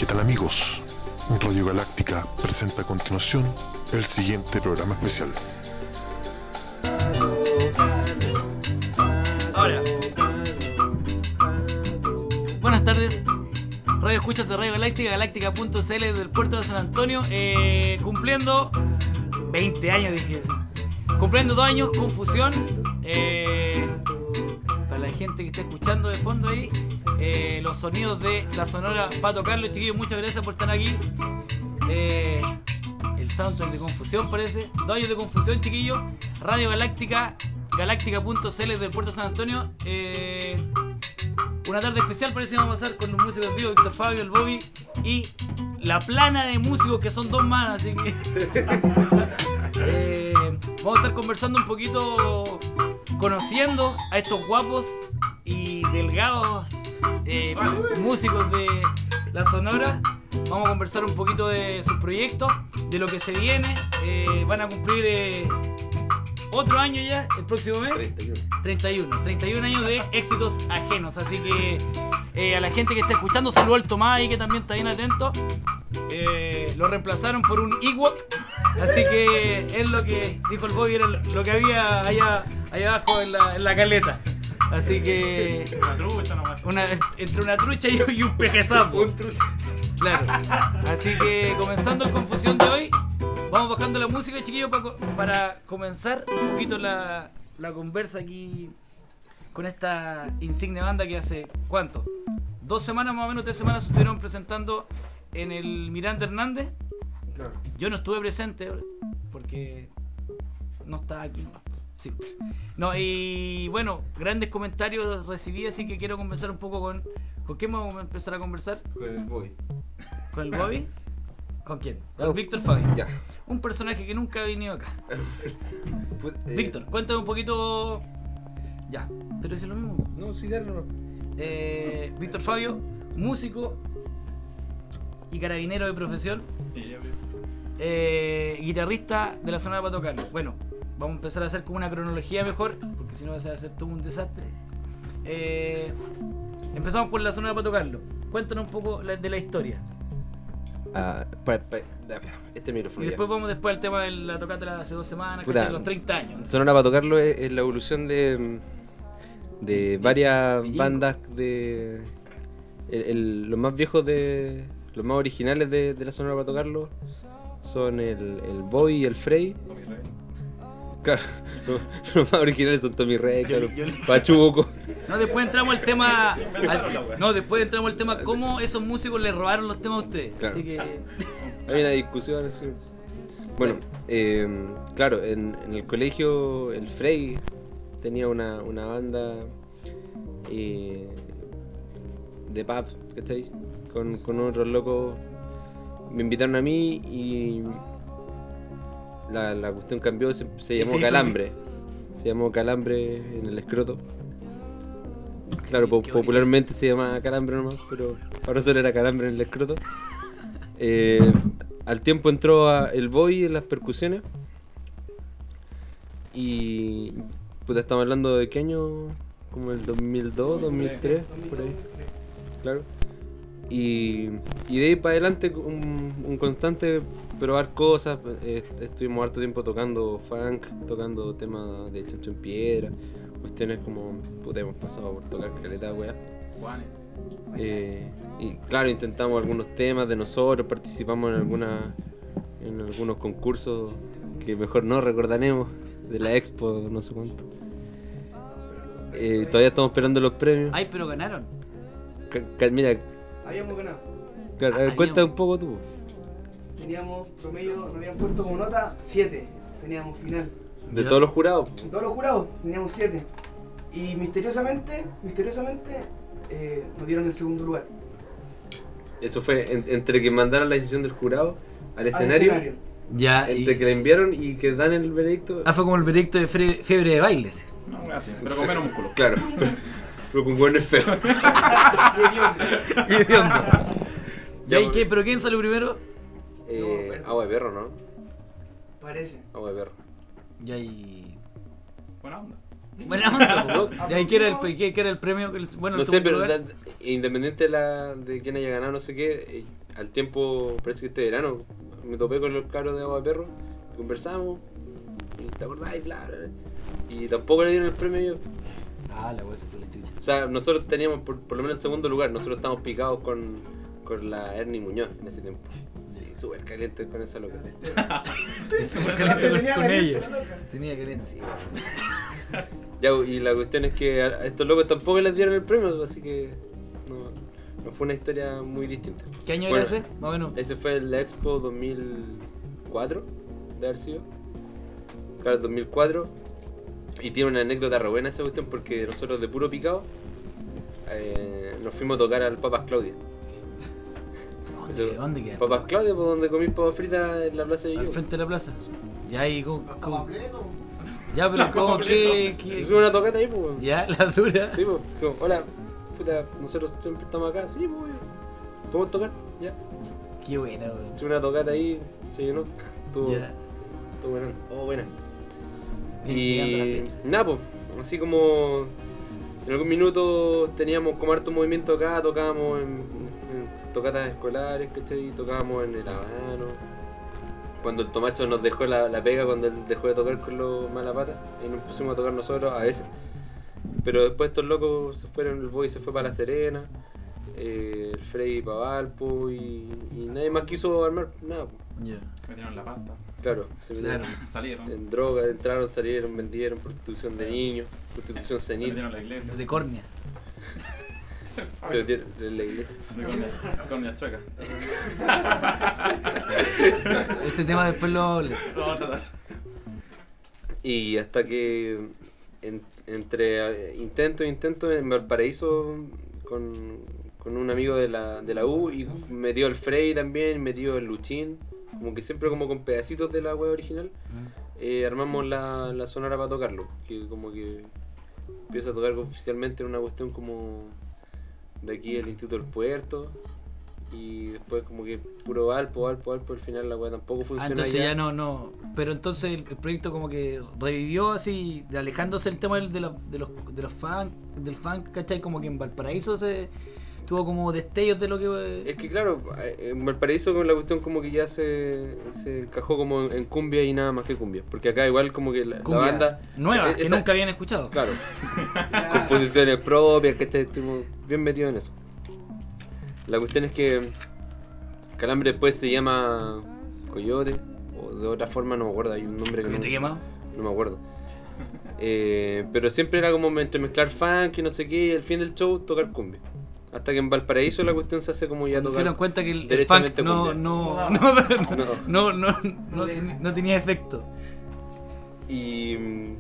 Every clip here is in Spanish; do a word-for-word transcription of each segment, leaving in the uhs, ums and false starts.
tal amigos? Radio Galáctica presenta a continuación el siguiente programa especial. Ahora, buenas tardes, radio escuchas de Radio Galáctica, galáctica punto c l del puerto de San Antonio, eh, cumpliendo veinte años, dije así. Cumpliendo dos años, Confusión. Eh, para la gente que está escuchando de fondo ahí, eh, los sonidos de la Sonora Pato Carlos, chiquillos, muchas gracias por estar aquí. Eh, el soundtrack de Confusión parece. Dos años de Confusión, chiquillos. Radio Galáctica, galáctica punto c l del puerto de San Antonio. Eh, una tarde especial parece que vamos a pasar con los músicos en vivo, Víctor Fabio, el Bobby y la plana de músicos que son dos manos, así que eh, vamos a estar conversando un poquito, conociendo a estos guapos y delgados eh, músicos de la Sonora. Vamos a conversar un poquito de sus proyectos, de lo que se viene. Eh, van a cumplir eh, otro año ya, el próximo mes. treinta y uno. treinta y uno años de éxitos ajenos. Así que eh, a la gente que está escuchando, saludo al Tomás ahí que también está bien atento. Eh, lo reemplazaron por un Ewok. Así que es lo que dijo el Bobby, era lo que había allá, allá abajo en la, en la caleta. Así que una trucha nomás. Una, entre una trucha y, y un pejezapo. Un trucha. Claro. Así que comenzando el Confusión de hoy, vamos bajando la música, chiquillos, para, para comenzar un poquito la, la conversa aquí con esta insigne banda que hace, ¿cuánto? Dos semanas más o menos, tres semanas estuvieron presentando en el Miranda Hernández. Claro. Yo no estuve presente porque no estaba aquí, no. Sí. No, y bueno, grandes comentarios recibí, así que quiero conversar un poco con... ¿Con quién vamos a empezar a conversar? Con el Bobby. ¿Con el Bobby? ¿Con quién? Con Víctor Fabio. Ya. Un personaje que nunca ha venido acá. Pues, eh... Víctor, cuéntame un poquito... Ya, pero es lo mismo. No, sí, dale, no. Eh, Víctor Fabio, músico y carabinero de profesión. Eh, guitarrista de la Sonora Pato Carlos. Bueno, vamos a empezar a hacer como una cronología mejor, porque si no va a ser todo un desastre. Eh, empezamos por la Sonora Pato Carlos. Cuéntanos un poco de la historia. Ah, pa, pa, este micrófono. Y después ya. Vamos después al tema de la tocata de hace dos semanas, Pura, que de los treinta años. Sonora Pato Carlos es, es la evolución de, de, de varias de, de bandas de el, el, los más viejos de los más originales de, de la Sonora Pato Carlos son el, el Boy y el Frey. Claro, los, los más originales son Tommy Rey, claro, Pachuco. No, después entramos al tema. Al, no, después entramos al tema cómo esos músicos le robaron los temas a ustedes. Claro. Así que. Hay una discusión así. Bueno, eh, claro, en, en el colegio el Frey tenía una, una banda eh, de pub, ¿cachai? Con, con otros locos. Me invitaron a mí y la, la cuestión cambió, se, se llamó se Calambre. Se llamó Calambre en el escroto. Claro, po, popularmente se llama Calambre nomás, pero para eso era Calambre en el escroto. Eh, al tiempo entró a el Boy en las percusiones. Y puta, estamos hablando de qué año, como el dos mil dos, dos mil tres, por ahí. Claro. Y, y de ahí para adelante un, un constante probar cosas. Eh, estuvimos harto tiempo tocando funk, tocando temas de Chancho en Piedra, cuestiones como, puta, hemos pasado por tocar caleta, weá. Eh, y claro, intentamos algunos temas de nosotros, participamos en alguna, en algunos concursos que mejor no recordaremos, de la Expo, no sé cuánto. Eh, todavía estamos esperando los premios. Ay, pero ganaron. Ca- ca- mira, habíamos ganado. Claro, a ver, cuenta un poco tú. Teníamos promedio, nos habían puesto como nota siete. Teníamos final. ¿De todos los jurados? De todos los jurados, teníamos siete. Y misteriosamente, misteriosamente, eh, nos dieron el segundo lugar. Eso fue en, entre que mandaron la decisión del jurado al escenario, al escenario. Ya, entre y... que la enviaron y que dan el veredicto. Ah, fue como el veredicto de fre- fiebre de bailes. No, así, pero con menos músculo. Claro, pero con hueones feos. ¿Qué onda? ¿Y qué? ¿Pero quién salió primero? Eh, agua de perro, ¿no? Parece. Agua de perro. Y ahí... Buena onda. Buena onda, ¿no? ¿Y ahí qué era el, qué, qué era el premio? Bueno, No el sé, pero lugar. da, independiente de, la, de quién haya ganado, no sé qué, al tiempo, parece que este verano, me topé con los cabros de Agua de Perro, conversamos, y te acordás, y bla, bla, bla, y tampoco le dieron el premio a ellos. Ah, la wea se fue la chucha. O sea, nosotros teníamos por, por lo menos el segundo lugar, nosotros estábamos picados con, con la Ernie Muñoz en ese tiempo. Sí, súper caliente con esa loca. Súper caliente con, Tenía con caliente, ella. la loca. Tenía caliente. Sí, bueno. Ya, y la cuestión es que a estos locos tampoco les dieron el premio, así que no, no fue una historia muy distinta. ¿Qué año Bueno, era ese? Más o menos. Ese fue el Expo dos mil cuatro, de haber sido. Claro, dos mil cuatro. Y tiene una anécdota re buena esa cuestión porque nosotros de puro picado eh, nos fuimos a tocar al Papas Claudia. ¿Dónde, Eso- ¿Dónde queda? Papas Claudia, por donde comí papas fritas en la plaza de Al Yo. frente de la plaza. Ya ahí, ¿cómo? cómo- Completo. Ya, pero ¿cómo? ¿Qué? Hicimos qué? una tocata ahí, pues. weón. Ya, la dura. Sí, pues. Como, hola, puta, nosotros siempre estamos acá. Sí, pues. ¿Podemos tocar? Ya. Qué buena, weón. Hicimos una tocata ahí, se llenó. Estuvo, Ya. estuvo buena. Oh, buena. Bien, llegando las Y fechas. nada, pues, así como en algún minuto teníamos como harto movimiento acá, tocábamos en, en tocatas escolares, ¿cachai? Tocábamos en el Habano. Cuando el Tomacho nos dejó la, la pega, cuando él dejó de tocar con los Malapata, y nos pusimos a tocar nosotros a veces. Pero después estos locos se fueron, el Boy se fue para La Serena, eh, el Frey para Valpo, y, y nadie más quiso armar nada, pues. Ya. Se metieron en la pasta. Claro, se metieron Claro. Salieron. en drogas, entraron, salieron, vendieron, prostitución de niños, prostitución Se senil, metieron a la iglesia. De córneas. se metieron en la iglesia. De cornea- cornea chueca. Ese tema después lo vamos a hablar. Lo vamos a tratar. Y hasta que en- entre eh, intento e intento en Valparaíso con, con un amigo de la, de la U y me dio el Frey también, me dio el Luchín, como que siempre como con pedacitos de la web original, eh, armamos la, la sonora para tocarlo, que como que empieza a tocar oficialmente en una cuestión como de aquí el Instituto del Puerto. Y después como que puro Valpo, Valpo, Valpo, al final la weá tampoco Ah, funciona. entonces allá. ya no, no. Pero entonces el, el proyecto como que revivió así, alejándose el tema del- de, la- de los de los funk, del funk, ¿cachai? Como que en Valparaíso se tuvo como destellos de lo que Es que claro, en Valparaíso con la cuestión como que ya se, se encajó como en, en cumbia y nada más que cumbia. Porque acá igual como que la, la cumbia banda... nueva, eh, que esa- nunca habían escuchado. Claro, composiciones propias, ¿cachai? Estuvimos bien metidos en eso. La cuestión es que Calambre después se llama Coyote, o de otra forma no me acuerdo, hay un nombre que ¿Que no, te quemado? no me acuerdo. Eh, pero siempre era como entre mezclar funk y no sé qué, y al fin del show tocar cumbia. Hasta que en Valparaíso la cuestión se hace como ya Se tocar. dieron cuenta que el, el funk derechamente no, cumbia. no, No. no, No. no, no, no, ten- no tenía efecto. Y.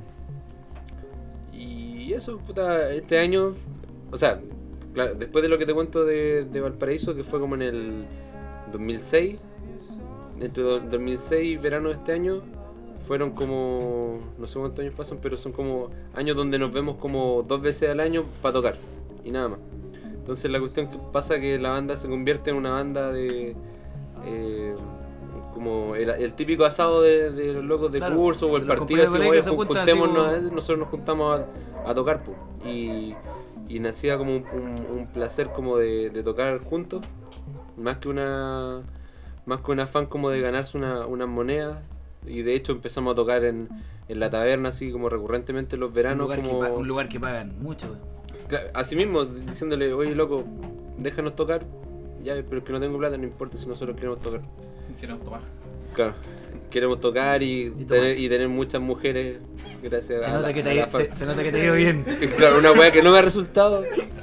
Y eso, puta, este año. O sea, claro, después de lo que te cuento de, de Valparaíso, que fue como en el dos mil seis, entre do- dos mil seis y verano de este año, fueron como. No sé cuántos años pasan, pero son como años donde nos vemos como dos veces al año para tocar, y nada más. Entonces la cuestión que pasa es que la banda se convierte en una banda de. eh, como el, el típico asado de, de los locos de Claro, curso o el de los partido, así compañeros de como, colegio "Oye, se juntan así juntémonos", como- eh, nosotros nos juntamos a, a tocar, po. y, y nacía como un, un- un placer como de, de tocar juntos, más que una más que un afán como de ganarse una, unas monedas, y de hecho empezamos a tocar en, en la taberna así como recurrentemente en los Un veranos, lugar, que, como pa- un lugar que pagan mucho. Cla- así mismo, diciéndole, oye loco, déjanos tocar, ya, pero es que no tengo plata, no importa si nosotros queremos tocar. Queremos tomar. Claro, queremos tocar y, tomar. tener, y tener muchas mujeres gracias Se a nota, la- que a te, la ha- fa- se, se nota que te ha ido bien. Claro, una weá que no me ha resultado.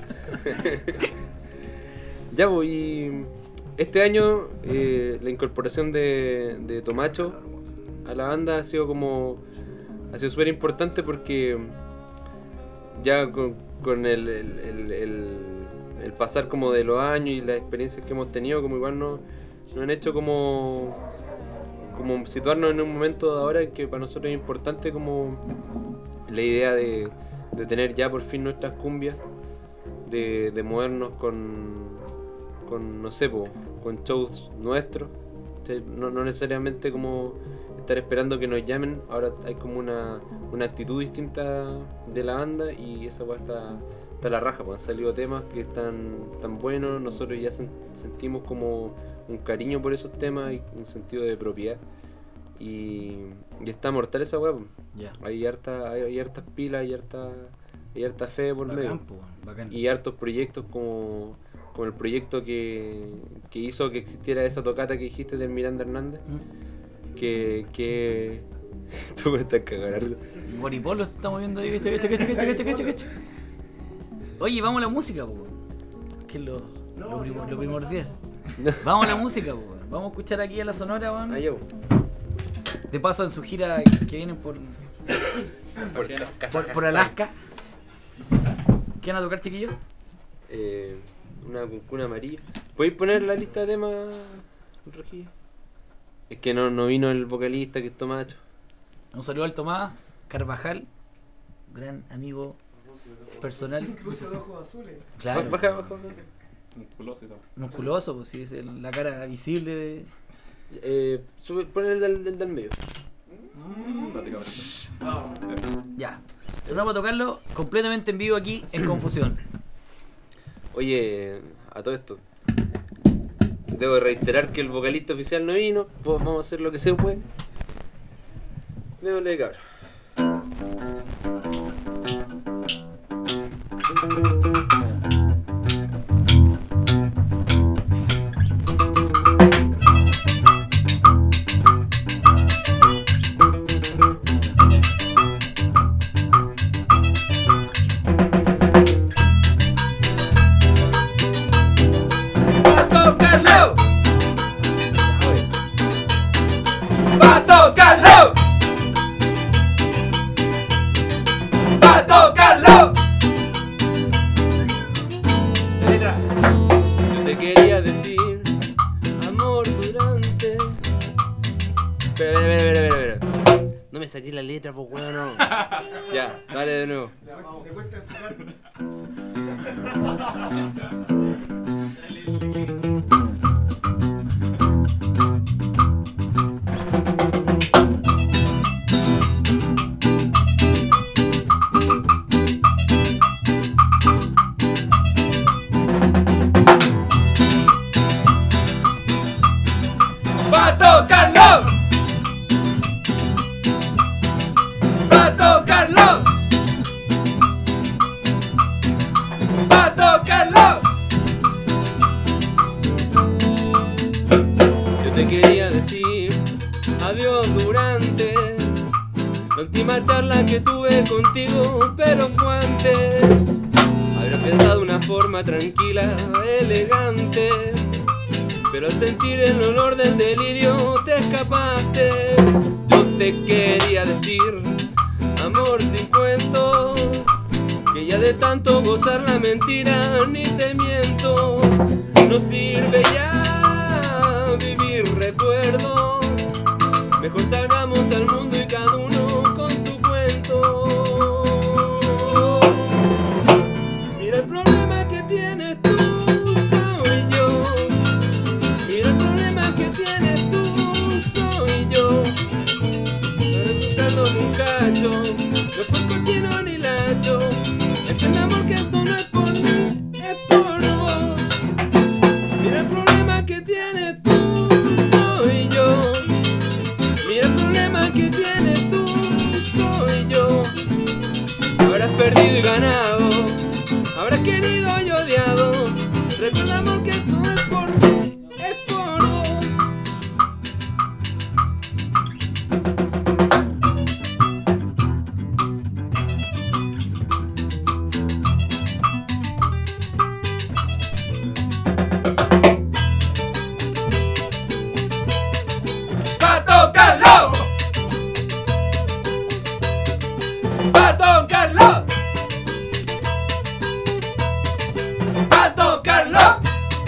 Ya, pues, y este año eh, la incorporación de, de Tomacho a la banda ha sido como. Ha sido súper importante porque ya con, con el, el, el, el- el pasar como de los años y las experiencias que hemos tenido, como igual nos, nos han hecho como. Como situarnos en un momento de ahora en que para nosotros es importante como la idea de, de tener ya por fin nuestras cumbias, de, de movernos con, con no sé, po, con shows nuestros, ¿sí? no, no necesariamente como estar esperando que nos llamen, ahora hay como una, una actitud distinta de la banda y esa weá está está la raja, pues han salido temas que están tan buenos, nosotros ya sen- sentimos como un cariño por esos temas y un sentido de propiedad. Y, y está mortal esa weá, pues. Ya. Hay harta, hay, hay hartas pilas, hay harta, hay harta fe por medio. Bacán, po, weón, bacán. Y hartos proyectos como, como el proyecto que, que hizo que existiera esa tocata que dijiste del Miranda Hernández. ¿Mm? Que. que... Tú me estás cagando. Moripolo estamos viendo ahí, ¿cacha, cacha, cacha, cacha, cacha, cacha? Oye, vamos a la música, po, weón. Que es lo, No, lo, sí, prim- vamos lo primordial. conversando. Vamos a la música, po, weón. Vamos a escuchar aquí a la Sonora, weón. Ah, yo. De paso en su gira que vienen por, Por, por, por Alaska. ¿Qué van a tocar, chiquillos? eh, una cuncuna amarilla. ¿Podéis poner la lista de temas, Rojillo? Es que no, no vino el vocalista que es Tomacho. Un saludo al Tomás Carvajal, gran amigo personal. Ruso de ojos azules. Claro, Baja, baja, baja. Musculoso y todo. musculoso, pues sí, es el- la cara visible de... Eh, sube, pon el del, del, del medio. Prácticamente. Ya. Solo vamos a tocarlo completamente en vivo aquí en Confusión. Oye, a todo esto. Debo reiterar que el vocalista oficial no vino. Pues vamos a hacer lo que se puede. Démosle, cabrón. ¡Pato Carlos! ¡Pato Carlos! Letra. Yo te quería decir, amor durante. Espera, espera, espera, espera, espera. No me saqué la letra, pues weón, no. Ya, dale de nuevo. Me cuesta explicarme. ¡Pato Carlos! ¡Pato Carlos! ¡Pato Carlos! Yo te quería decir adiós durante la última charla que tuve contigo, pero fue antes. Habrás pensado de una forma tranquila, elegante, pero al sentir el olor del delirio te escapaste. Yo te quería decir, amor sin cuentos, que ya de tanto gozar la mentira ni te miento. No sirve ya vivir recuerdos, mejor salgamos al mundo y cada uno con su cuento. Mira el problema que tienes tú, soy yo. Mira el problema que tienes tú, soy yo. Buscando un cacho, no es por cochino ni lacho. Entendamos que esto no es por mí, es por vos. Mira el problema que tienes tú, soy yo. Mira el problema que tienes tú, soy yo. Habrás perdido y ganado, habrás querido y odiado. Recordamos que esto no es por ti, es por vos. ¡Pato Carlos! ¡Pato Carlos! ¡Pato Carlos!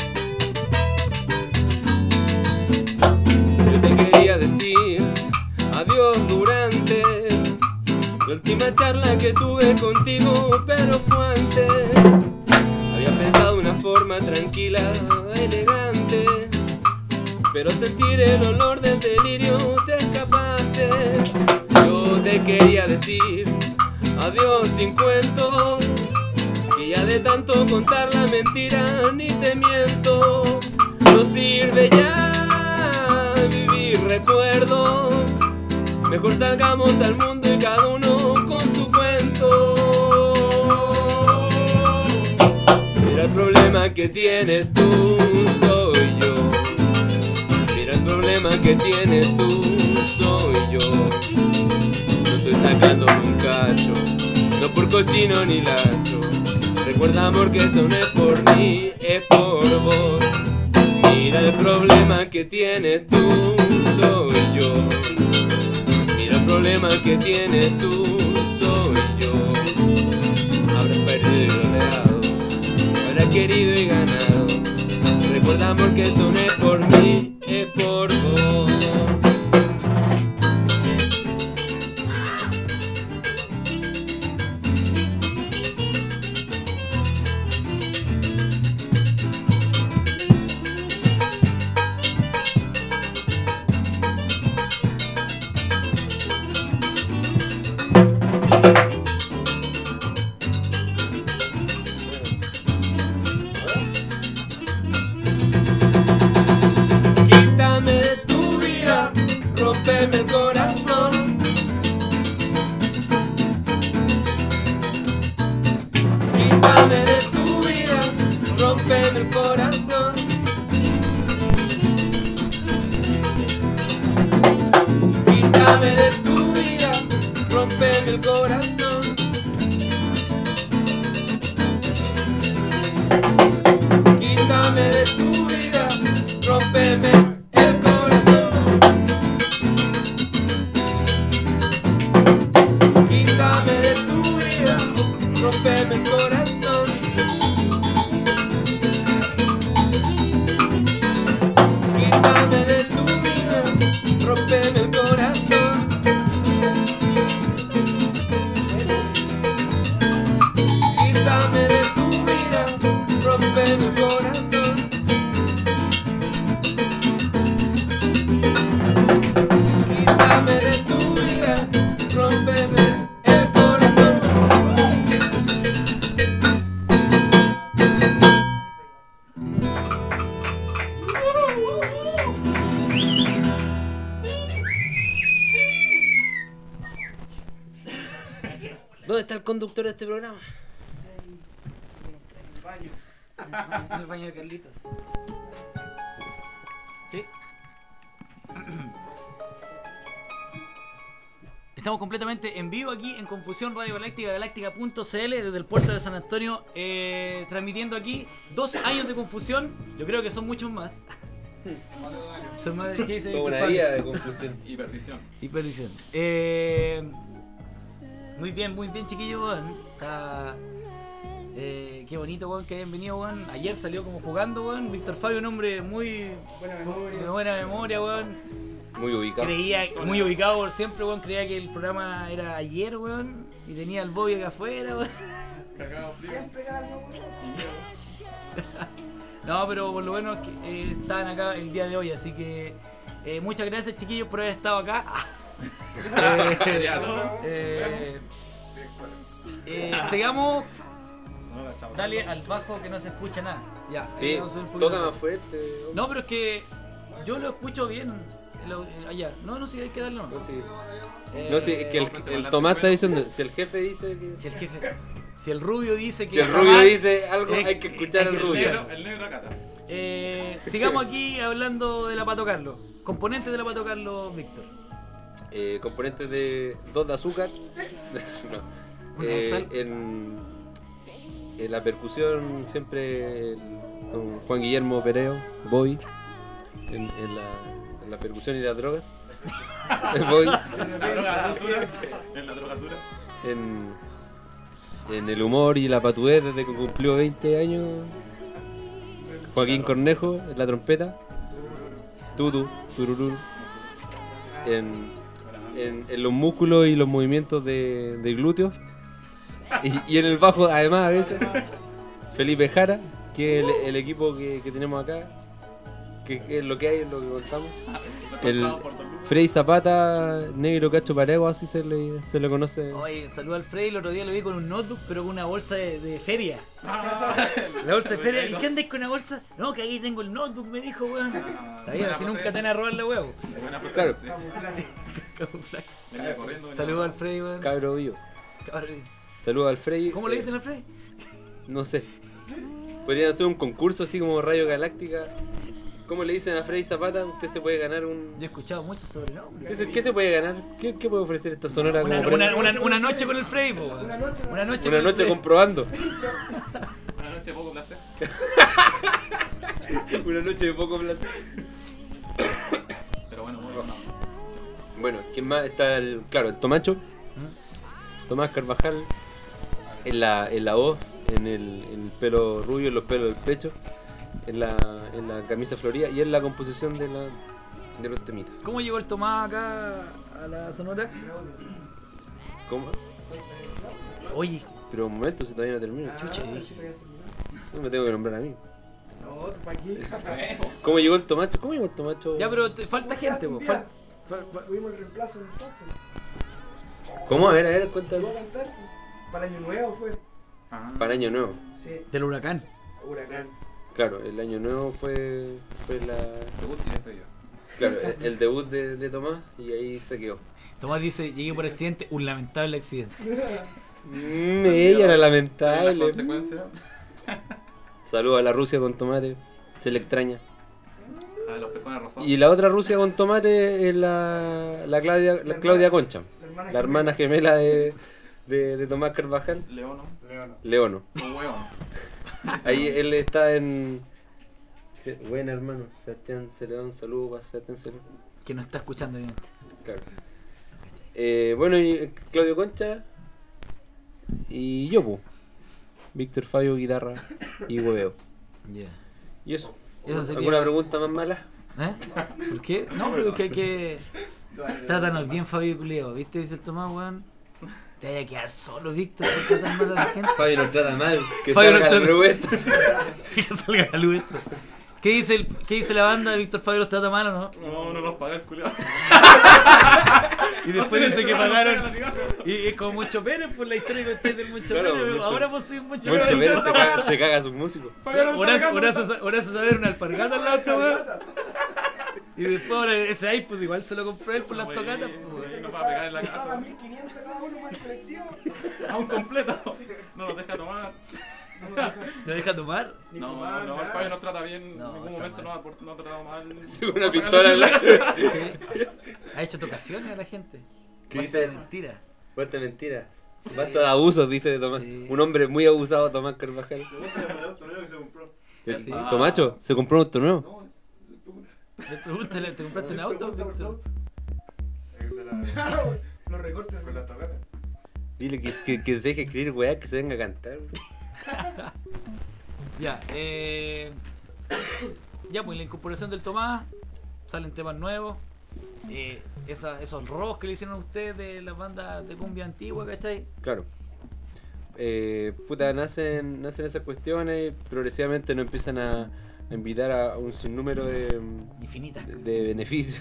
Yo te quería decir adiós durante la última charla que tuve contigo, pero fue antes. Había pensado de una forma tranquila, elegante, pero al sentir el olor del delirio te escapaste. Yo te quería decir adiós sin cuentos, y que ya de tanto contar la mentira ni te miento. No sirve ya vivir recuerdos, mejor salgamos al mundo y cada uno con su cuento. Mira el problema que tienes tú, soy yo. Mira el problema que tienes tú, soy yo. No estoy sacando un cacho, no por cochino ni lacho. Recuerda, amor, que esto no es por mí, es por vos. Mira el problema que tienes tú, soy yo. Mira el problema que tienes tú, soy yo. Habrás perdido y rodeado, habrás querido y ganado. Recuerda, amor, que esto no es por mí, es por vos. Quítame de tu vida, rompeme el corazón. Quítame de tu vida, rompeme el corazón. Quítame de tu vida, rompeme el corazón. Quítame de tu vida, rompeme el corazón. Quítame de tu vida, rompeme el corazón. Quítame de tu vida, rompeme el corazón. Quítame de tu vida, rompeme el corazón. Quítame de tu vida, rompeme el corazón. ¿Dónde está el conductor de este programa? En el baño de Carlitos. ¿Sí? Estamos completamente en vivo aquí en Confusión Radio Galáctica, galáctica punto c l desde el puerto de San Antonio, eh, transmitiendo aquí dos años de confusión. Yo creo que son muchos más. Son más de ¿qué dice? Como una vida de confusión. Y perdición. Y perdición. Eh, muy bien, muy bien, chiquillos, weón. Está. Eh, qué bonito, weón, que hayan venido, weón. Ayer salió como jugando, weón. Víctor Fabio, un hombre muy. Buena memoria. De buena memoria, weón. Muy ubicado. Creía, muy ubicado por siempre, weón. Creía que el programa era ayer, weón. Y tenía al Bobby acá afuera, weón. Cagado frío. Siempre ganando. No, pero por lo menos que, eh, estaban acá el día de hoy, así que eh, muchas gracias, chiquillos, por haber estado acá. eh, Ya, todo. eh, eh, sigamos. No, la chava. Dale al bajo que no se escucha nada. Ya, Sí, vamos a subir un poquito. toca más fuerte. No, pero es que yo lo escucho bien lo- allá. No, no, sí, hay que darle no. No, sí. Eh, No, sí, es que el, ofrece el la Tomás está primera. diciendo, si el jefe dice que... Si el jefe, si el rubio dice que Si el rubio jamás- dice algo, eh, hay que escuchar hay al que- El rubio. negro, el negro acá está. Eh, sigamos aquí hablando de la Pato Carlos. Componentes de la Pato Carlos, Víctor. Eh, componentes de dos de azúcar. No. Una Eh, sal. en, en la percusión siempre el- con Juan Guillermo Pereo, Boy. En, en la, en la percusión y las drogas. El Boy. La drogadura. En la drogadura. En, en el humor y la patudez desde que cumplió veinte años. Joaquín Cornejo en la trompeta. Tutu, tururú. En, en, en los músculos y los movimientos de, de glúteos. Y, y en el bajo, además, a veces, Felipe Jara, que es el, el equipo que, que tenemos acá. Que, que es lo que hay, es lo que contamos. El, Comprado por dos lucas. Frey Zapata, negro cacho parego, así se le, se le conoce. Oye, saludo al Freddy, el otro día lo vi con un notebook, pero con una bolsa de, de feria. Ah, La bolsa de feria. ¿Y qué andáis con una bolsa? No, que ahí tengo el notebook, me dijo, weón. Ah, Está bien, buena así nunca te procedencia. van a robar la huevo. Buena Claro. procedencia. Venía corriendo. venía Saludos al corriendo. Freddy, weón. Cabro vivo. Cabrón. Saludos al Frey. ¿Cómo le eh, dicen al Freddy? No sé. Podrían hacer un concurso así como Rayo Galáctica. ¿Cómo le dicen a Frey Zapata? Usted se puede ganar un. Yo he escuchado muchos sobrenombres. ¿Qué se, qué se puede ganar? ¿Qué, qué puede ofrecer esta sonora como Una, premio? una, una, una noche con el Freddy, po, weón. Una noche, Una noche, Una con el noche Freddy. comprobando. Una noche de poco placer. Una noche de poco placer. Pero bueno, muy bueno. Bueno, ¿quién más? Está el. Claro, el Tomacho. Tomás Carvajal. En la, en la voz, en el, en el pelo rubio, en los pelos del pecho. En la, en la camisa florida y en la composición de, la, de los temitas. ¿Cómo llegó el Tomás acá a la Sonora? ¿Cómo? Oye, Pero un momento, si todavía no termino. chucha, Ah, dije. sí, todavía terminó. No me tengo que nombrar a mí. No, tú pa' aquí. ¿Cómo llegó el Tomacho? ¿Cómo llegó el Tomacho? Ya, pero te, falta gente, po. Un Fal, día fal- fal- Tuvimos el reemplazo en el saxo. ¿Cómo? A ver, a ver, cuéntame. ¿Puedo cantar? Para el año nuevo fue. Ah. Para Año Nuevo. Sí, del huracán. huracán. Claro, el Año Nuevo fue, fue la... Debut y despedida. Claro, el, el debut de, de Tomás y ahí se quedó. Tomás dice, llegué por accidente, un lamentable accidente. Mm, ella era La lamentable. consecuencia Saludos a la Rusia con tomate, se le extraña. a los pezones rosados. Y la otra Rusia con tomate es la, la, Claudia, la Claudia Concha, la hermana gemela de, de, de Tomás Carvajal, Leono. Leono. Un hueón. Ahí él está en... Buena hermano, Sebastián se le da un saludo para Sebastián Celedón. Que no está escuchando bien. Claro. Eh, bueno, y Claudio Concha y yo, pues. Víctor Fabio, guitarra y hueveo. Ya. Y eso. Eso sería- ¿Alguna pregunta más mala? ¿Eh? ¿Por qué? No, pero es que hay que... Trátanos bien, Fabio Culeo, ¿viste? Dice el Tomás, weón. Te vaya a quedar solo, Víctor, por tratar mal a la gente. Fabio nos trata mal, que Fabio salga nos la trata- revuelta. Que salga a la luz esto. ¿Qué dice, el, ¿Qué dice la banda? ¿Víctor Fabio los trata mal o no? No, no nos paga el culiao. Y después dice que pagaron. Y es como Moncho Pérez por la historia que contáis del Moncho Claro, Pérez. Moncho- Ahora vos sois Moncho Moncho Pérez. Pérez se caga, se caga a sus músicos. Horacio Horacio- Horacio saber una alpargata al lado de esta weón. Y después ahora ese iPod igual se lo compró él por las tocatas. pues, Sí, weón. nos va a pegar en la Paga casa. mil quinientos cada uno más selección. Aún completo. No nos deja tomar. No me deja ¿No deja tomar? ni No, fumar, no, el nada. Fabio nos trata bien. No, En ningún está momento mal. nos ha, nos ha tratado mal. Sí, una Nos ha pistola en la sacado Sí. Ha hecho tocaciones a la gente. ¿Qué Basta dice? de mentira. Basta mentira. Basta de abusos, dice Tomás. Sí. Un hombre muy abusado, Tomás Carvajal. El- Sí. Tomacho, ¿se compró un auto nuevo? Le pregúntale, ¿te compraste un auto? Víctor? Los recortes con la tocata. Dile que, que, que se deje escribir weá, que se venga a cantar. Ya, eh. Ya, pues la incorporación del Tomás. Salen temas nuevos. Eh, esa, esos robos que le hicieron a ustedes de las bandas de cumbia antigua, ¿cachai? Claro. Eh, puta, nacen, nacen esas cuestiones, progresivamente nos empiezan a, a invitar a un sinnúmero de, Infinita. de, de beneficios.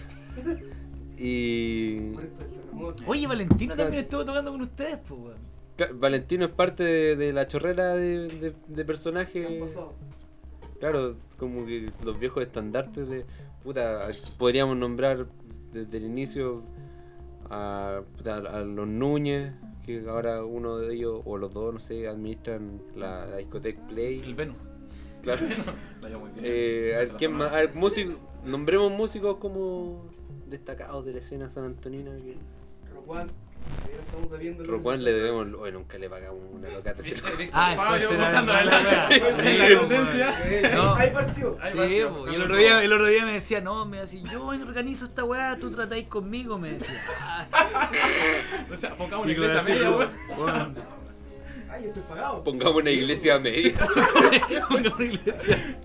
Y Por esto del terremoto. Oye, Valentino también estuvo tocando con ustedes, pues, weón. Cla- Valentino es parte de, de la chorrera de, de, de ¿Qué personajes. han pasado? Claro, como que los viejos estandartes de. Puta, podríamos nombrar desde el inicio a, puta, a los Núñez, que ahora uno de ellos, o los dos, no sé, administran la, la discoteca Play. El Venus. Claro. La llevo muy bien. Eh, a ver, Se la ¿quién sonaba. más? A ver, músicos, nombremos músicos como destacados de la escena sanantonina. Que... Rojuan. Todavía estamos bebiendo. el- Rojuan le debemos, hoy nunca le pagamos una locata. ¿sí? Víctor Víctor Ah, Fabio, después será escuchando la- la la- la- la- la la- tendencia. Eh, No. Hay partido. Ahí Sí, va, po, y buscando el otro, día, el otro día me decía, no, me decía, yo organizo esta weá, tú tratáis conmigo, me decía. O sea, pongamos una Y como iglesia así, media, como, weón. weón, Ay, estoy pagado. Pongamos una iglesia media. ponga una iglesia.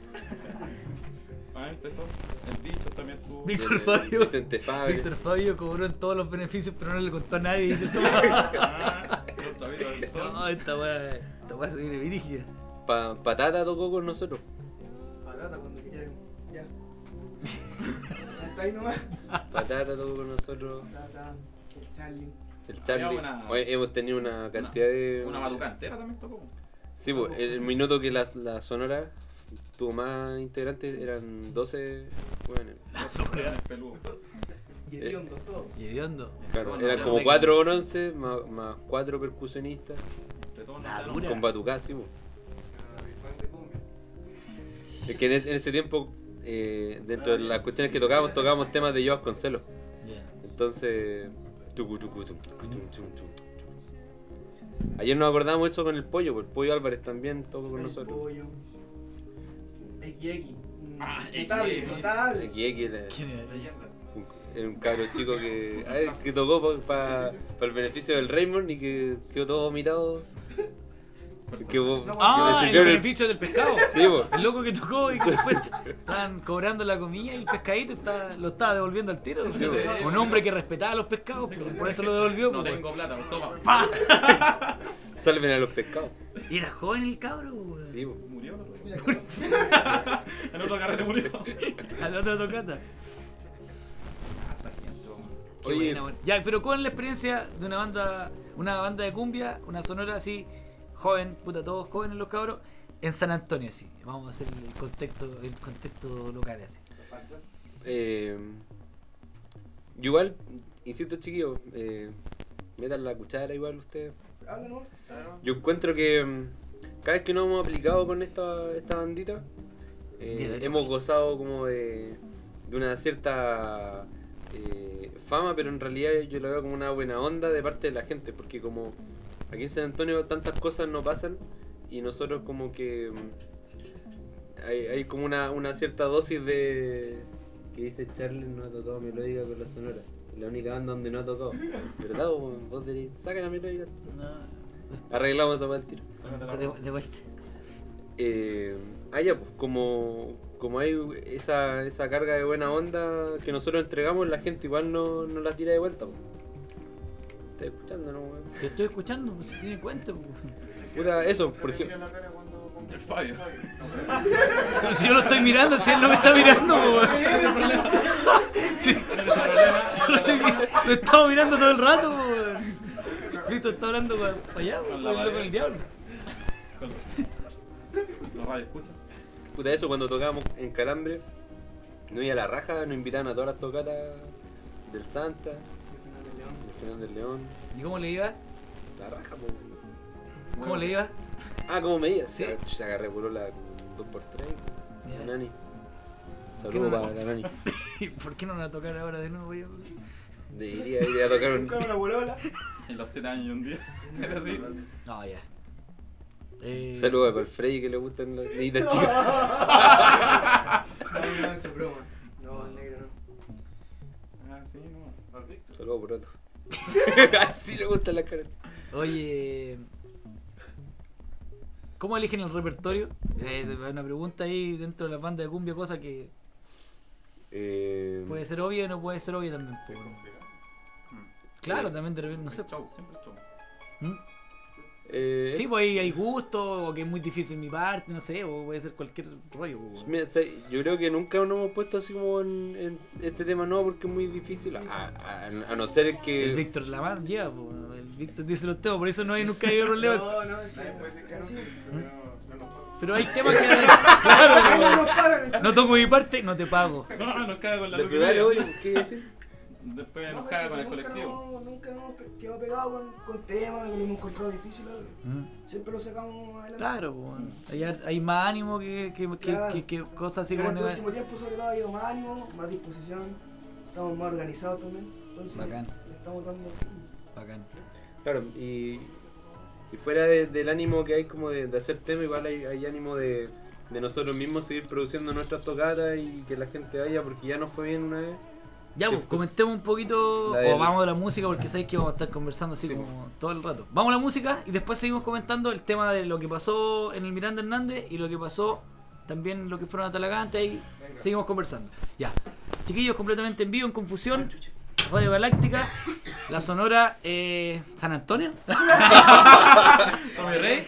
Ah, empezó. El dicho también tuvo. Víctor Fabio. Vicente Fabre. Víctor Fabio cobró en todos los beneficios, pero no le contó a nadie. Y dice, Ah, el otro amigo del sol. no, esta weá, esta weá se viene virígida. Pa- Patata tocó con nosotros. Patata cuando quieran. Ya. Hasta ahí nomás. Patata. Tata tocó con nosotros, Tata, el Charlie. el Charlie. Había una- Oye, hemos tenido una cantidad de... Una batuca entera también tocó. Sí, pues, el, el minuto que la, la Sonora tuvo más integrantes eran doce. Bueno, Los peludos. Y el Diondo, todo. Y hediondo. claro, Bueno, eran ya como me- cuatro bronce más, más cuatro percusionistas De todos La los dura. con batucá, sí, pues. Es que en ese, en ese tiempo, eh, dentro de las cuestiones que tocábamos, tocábamos temas de Joe Vasconcelos. Ya. Entonces. tucu, tucu, tucu, tucu, tucu, tucu, tucu. Ayer nos acordamos eso con el pollo, pues el pollo Álvarez también tocó con El nosotros. pollo. X X. Ah, Notable, X X. notable. Aquí, aquí, la- ¿Quién era? un, era un cabro chico que, ah, que tocó para el beneficio del Raymond y que quedó todo vomitado. Que, vos- que Ah, le el sirvieron el- beneficio del pescado. Sí, po. El loco que tocó y que después estaban cobrando la comida y el pescadito estaba- lo estaba devolviendo al tiro. Sí, sí. Un hombre que respetaba a los pescados, pues, por eso lo devolvió. No pues. tengo plata, toma. ¡Pah! Salven a los pescados. Y era joven el cabro, pues. Sí, po. Murió. En otro carrete murió. A la otra tocata. Harta gente, vamos. Qué Oye, buena, buena. Ya, pero ¿cuál es la experiencia de una banda, una banda de cumbia, una sonora así, joven, puta, todos jóvenes los cabros, en San Antonio así? Vamos a hacer el contexto, el contexto local así. eh, yo igual, insisto chiquillos, eh, metan la cuchara igual ustedes. Háblanos. Yo encuentro que mm, cada vez que nos hemos aplicado con esta, esta bandita, eh, Bien. hemos gozado como de, de una cierta eh, fama, pero en realidad yo lo veo como una buena onda de parte de la gente, porque como aquí en San Antonio tantas cosas no pasan y nosotros como que mm, hay, hay como una, una cierta dosis de que dice Charlie no ha tocado melódica con la Sonora. La única banda donde no ha tocado. ¿Verdad? Vos deberías, saca la melódica. Arreglamos esa para el tiro. De, de vuelta. Eh, ah, ya, pues, como, como hay esa, esa carga de buena onda que nosotros entregamos, la gente igual no, no la tira de vuelta. Pues. ¿Estás escuchando, no, weón? Te estoy escuchando, pues, si tiene cuenta. Pues. Puta, eso, por ejemplo. El Fabio. Pero si yo lo estoy mirando, si él no me está mirando, pues. Sí, si yo lo, estoy mirando, lo estamos mirando todo el rato, pues. Cristo está hablando para allá, pues, Con la el loco madre. del diablo. Los radio escuchan. Puta, eso cuando tocábamos en Calambre, no iba a la raja, nos invitaban a todas las tocatas del Santa, del Fernández del León. ¿Y cómo le iba? La raja, pues. ¿Cómo le iba? Ah, ¿cómo me iba? Sí. Se, se agarré por la dos por tres. Ya. La Nani. ¿Por qué Saludos no para la Nani. ¿Y por qué no la tocar ahora de nuevo? Ya? Debería ir a tocar un... Buscar una bolola. En los siete años y un día. Era así. No, ya. Eh, Saludos para el Freddy que le gustan las niñitas chicas. No, no, eso es broma. No, negro, no. Ah, sí, no. Saludos por otro. Así le gustan las caras. Oye, ¿cómo eligen el repertorio? Eh, una pregunta ahí dentro de la banda de cumbia, cosa que Eh, puede ser obvia y no puede ser obvia también. po. Claro, también de repente, no sé. Show, siempre show. ¿Mm? eh, Sí, pues ahí hay gusto, o que es muy difícil mi parte, no sé, o puede ser cualquier rollo. po. Mira, sé, yo creo que nunca nos hemos puesto así como en, en este tema no porque es muy difícil. A, a- a no ser El que. Víctor Lamar lleva, po. El Víctor dice los temas, por eso no hay nunca habido problema. No, no, es que- así. Pero hay temas que. Ahí Claro, no po. nos pagan. No toco mi parte, no te pago. No, nos caga con la Pero dale, Wikipedia. oye, ¿qué iba a decir? Después No, nos pues, caga con el nunca colectivo. no- Nunca nos hemos quedado pegados con, con temas que lo hemos encontrado difícil. algo. ¿Mm? Siempre lo sacamos adelante. Claro, pues, hay, hay más ánimo que, que, que, Claro. que- que cosas así Pero como en este nega- último tiempo sobre todo ha ido más ánimo, más disposición, estamos más organizados también. Entonces Bacán. le estamos dando. Bacán. Claro, y, y fuera de- del ánimo que hay como de, de hacer tema, igual hay, hay ánimo de, de nosotros mismos seguir produciendo nuestras tocatas y que la gente vaya porque ya nos fue bien una vez. Ya, pues, comentemos un poquito, La del- o vamos a la música porque sabéis que vamos a estar conversando así Sí, como todo el rato. Vamos a la música y después seguimos comentando el tema de lo que pasó en el Miranda Hernández y lo que pasó también lo que fueron a Talagante y seguimos conversando. Ya, chiquillos, completamente en vivo, en confusión, Radio Galáctica, la sonora eh, San Antonio. Tommy Rey.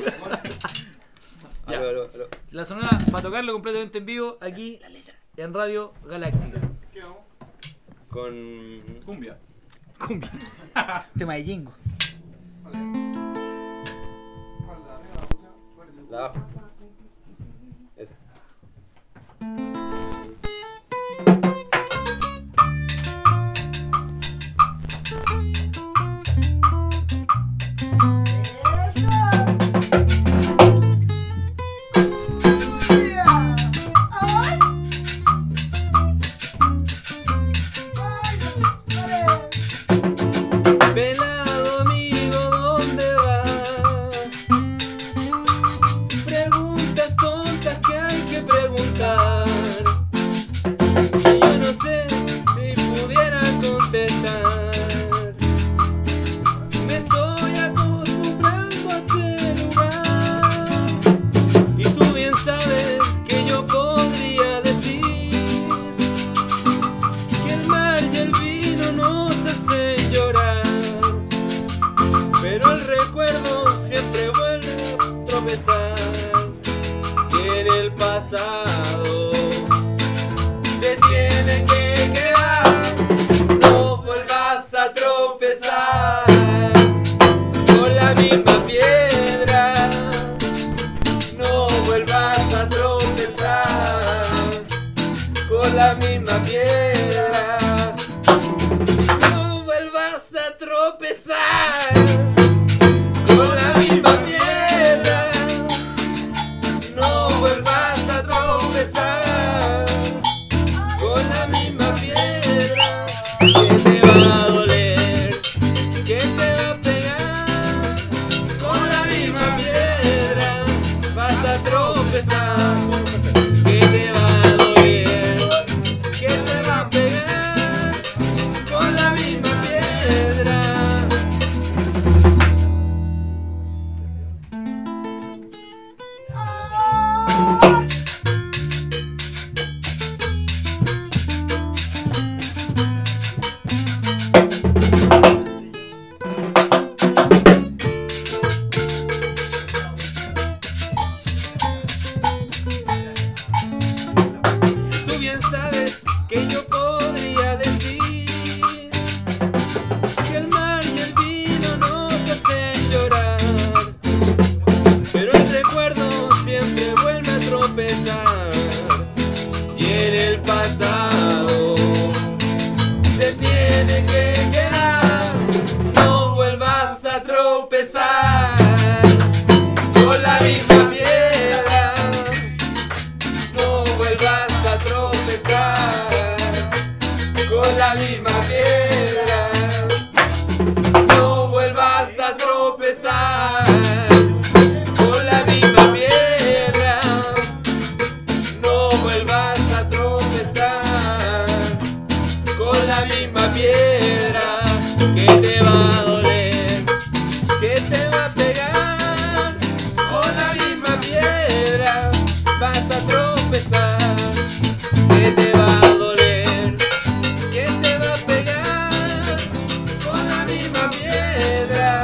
Ya. Aló, aló, aló. La sonora para tocarlo completamente en vivo aquí en Radio Galáctica. Con. Cumbia. Cumbia. Tema de Jingo. La abajo. Esa. Pelado amigo, ¿dónde vas? Preguntas tontas que hay que preguntar. Y yo no sé si pudiera contestar. Me estoy acostumbrando a este lugar. Y tú bien sabes que yo podría decir que el mar y el vino nos hacen llorar. Pero el recuerdo siempre vuelve a tropezar. Y en el pasado te tiene que quedar. No vuelvas a tropezar con la misma piedra. No vuelvas a tropezar con la misma piedra. No vuelvas a tropezar con la misma piedra. No vuelvas a tropezar con la misma piedra. Que te va a doler, que te va a pegar. Con la misma piedra vas a tropezar. Que te va a doler, que te va a pegar. Con la misma piedra. Tú bien sabes que yo podría decir que el mar y el vino nos hacen llorar. Pero el recuerdo siempre vuelve a tropezar. Y en el pasado te tiene que quedar. No vuelvas a tropezar con la misma piedra. No vuelvas a tropezar con la misma piedra. No vuelvas a tropezar con la misma piedra. No vuelvas a tropezar con la misma piedra. Que te va a doler, que te va a pegar. Con la misma piedra vas a tropezar. Que te va a doler, que te va a pegar. Con la misma piedra.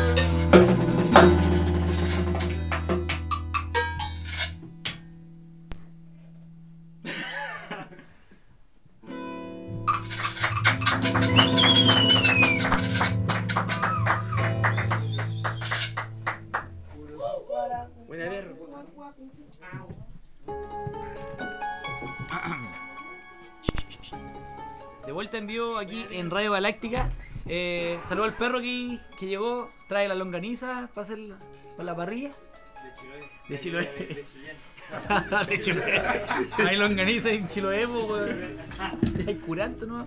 Buena perro. De vuelta en vivo aquí en Radio Galáctica. Eh, saludo al perro que, que llegó. Trae la longaniza para hacer la, para la parrilla. De Chiloé. De Chiloé. Hay longaniza en Chiloé, po, weón. Hay curante, ¿no?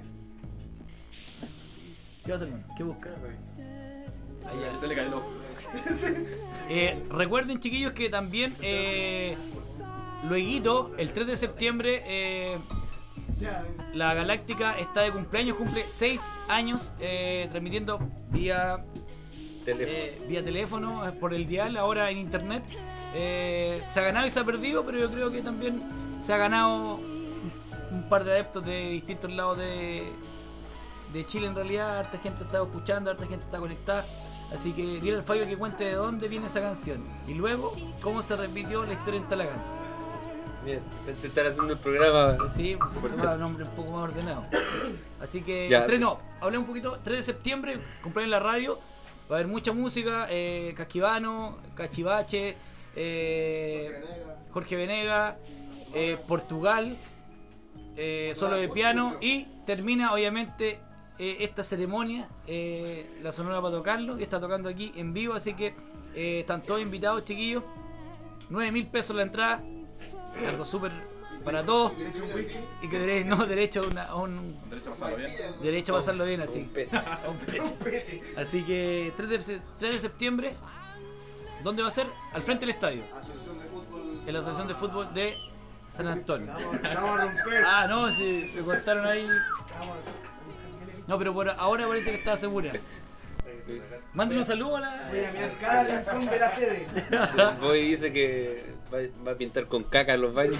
¿Qué vas a hacer, hermano? ¿Qué buscas? Allá. Se le cae el ojo. Eh, recuerden, chiquillos, que también eh, lueguito, el tres de septiembre, eh, la Galáctica está de cumpleaños, cumple seis años, eh, transmitiendo vía Teléfono. eh, vía teléfono, eh, por el dial, ahora en internet. Eh, se ha ganado y se ha perdido, pero yo creo que también se ha ganado un par de adeptos de distintos lados de, de Chile. En realidad, harta gente está escuchando, harta gente está conectada. Así que dile al Fabio que cuente de dónde viene esa canción y luego cómo se repitió la historia en Talagante. Bien, te estar haciendo el programa. Sí, Por un chat. nombre un poco más ordenado. Así que, Ya. estreno, hablé un poquito, tres de septiembre, cumpleaños en la radio, va a haber mucha música, eh, Casquivano, Cachivache, eh, Jorge Venega, eh, Portugal, eh, solo de piano y termina obviamente eh, esta ceremonia, eh, la Sonora para tocarlo, que está tocando aquí en vivo, así que eh, están todos invitados, chiquillos. nueve mil pesos la entrada, algo súper para todos. ¿Derecho a un whisky? Y que derecho, no, derecho a, una- a un Derecho a pasarlo bien. derecho a pasarlo bien así. Un pete. A un pete. Así que tres de, se- tres de septiembre, ¿dónde va a ser? Al frente del estadio, Asociación de fútbol. en la Asociación de Fútbol de San Antonio. Vamos, vamos a romper. Ah, no, se, se cortaron ahí. Vamos No, pero por ahora parece que está segura. Mándenle un saludo a la. Voy a mirar cada rincón de la sede. Boy dice que va, va a pintar con caca en los baños.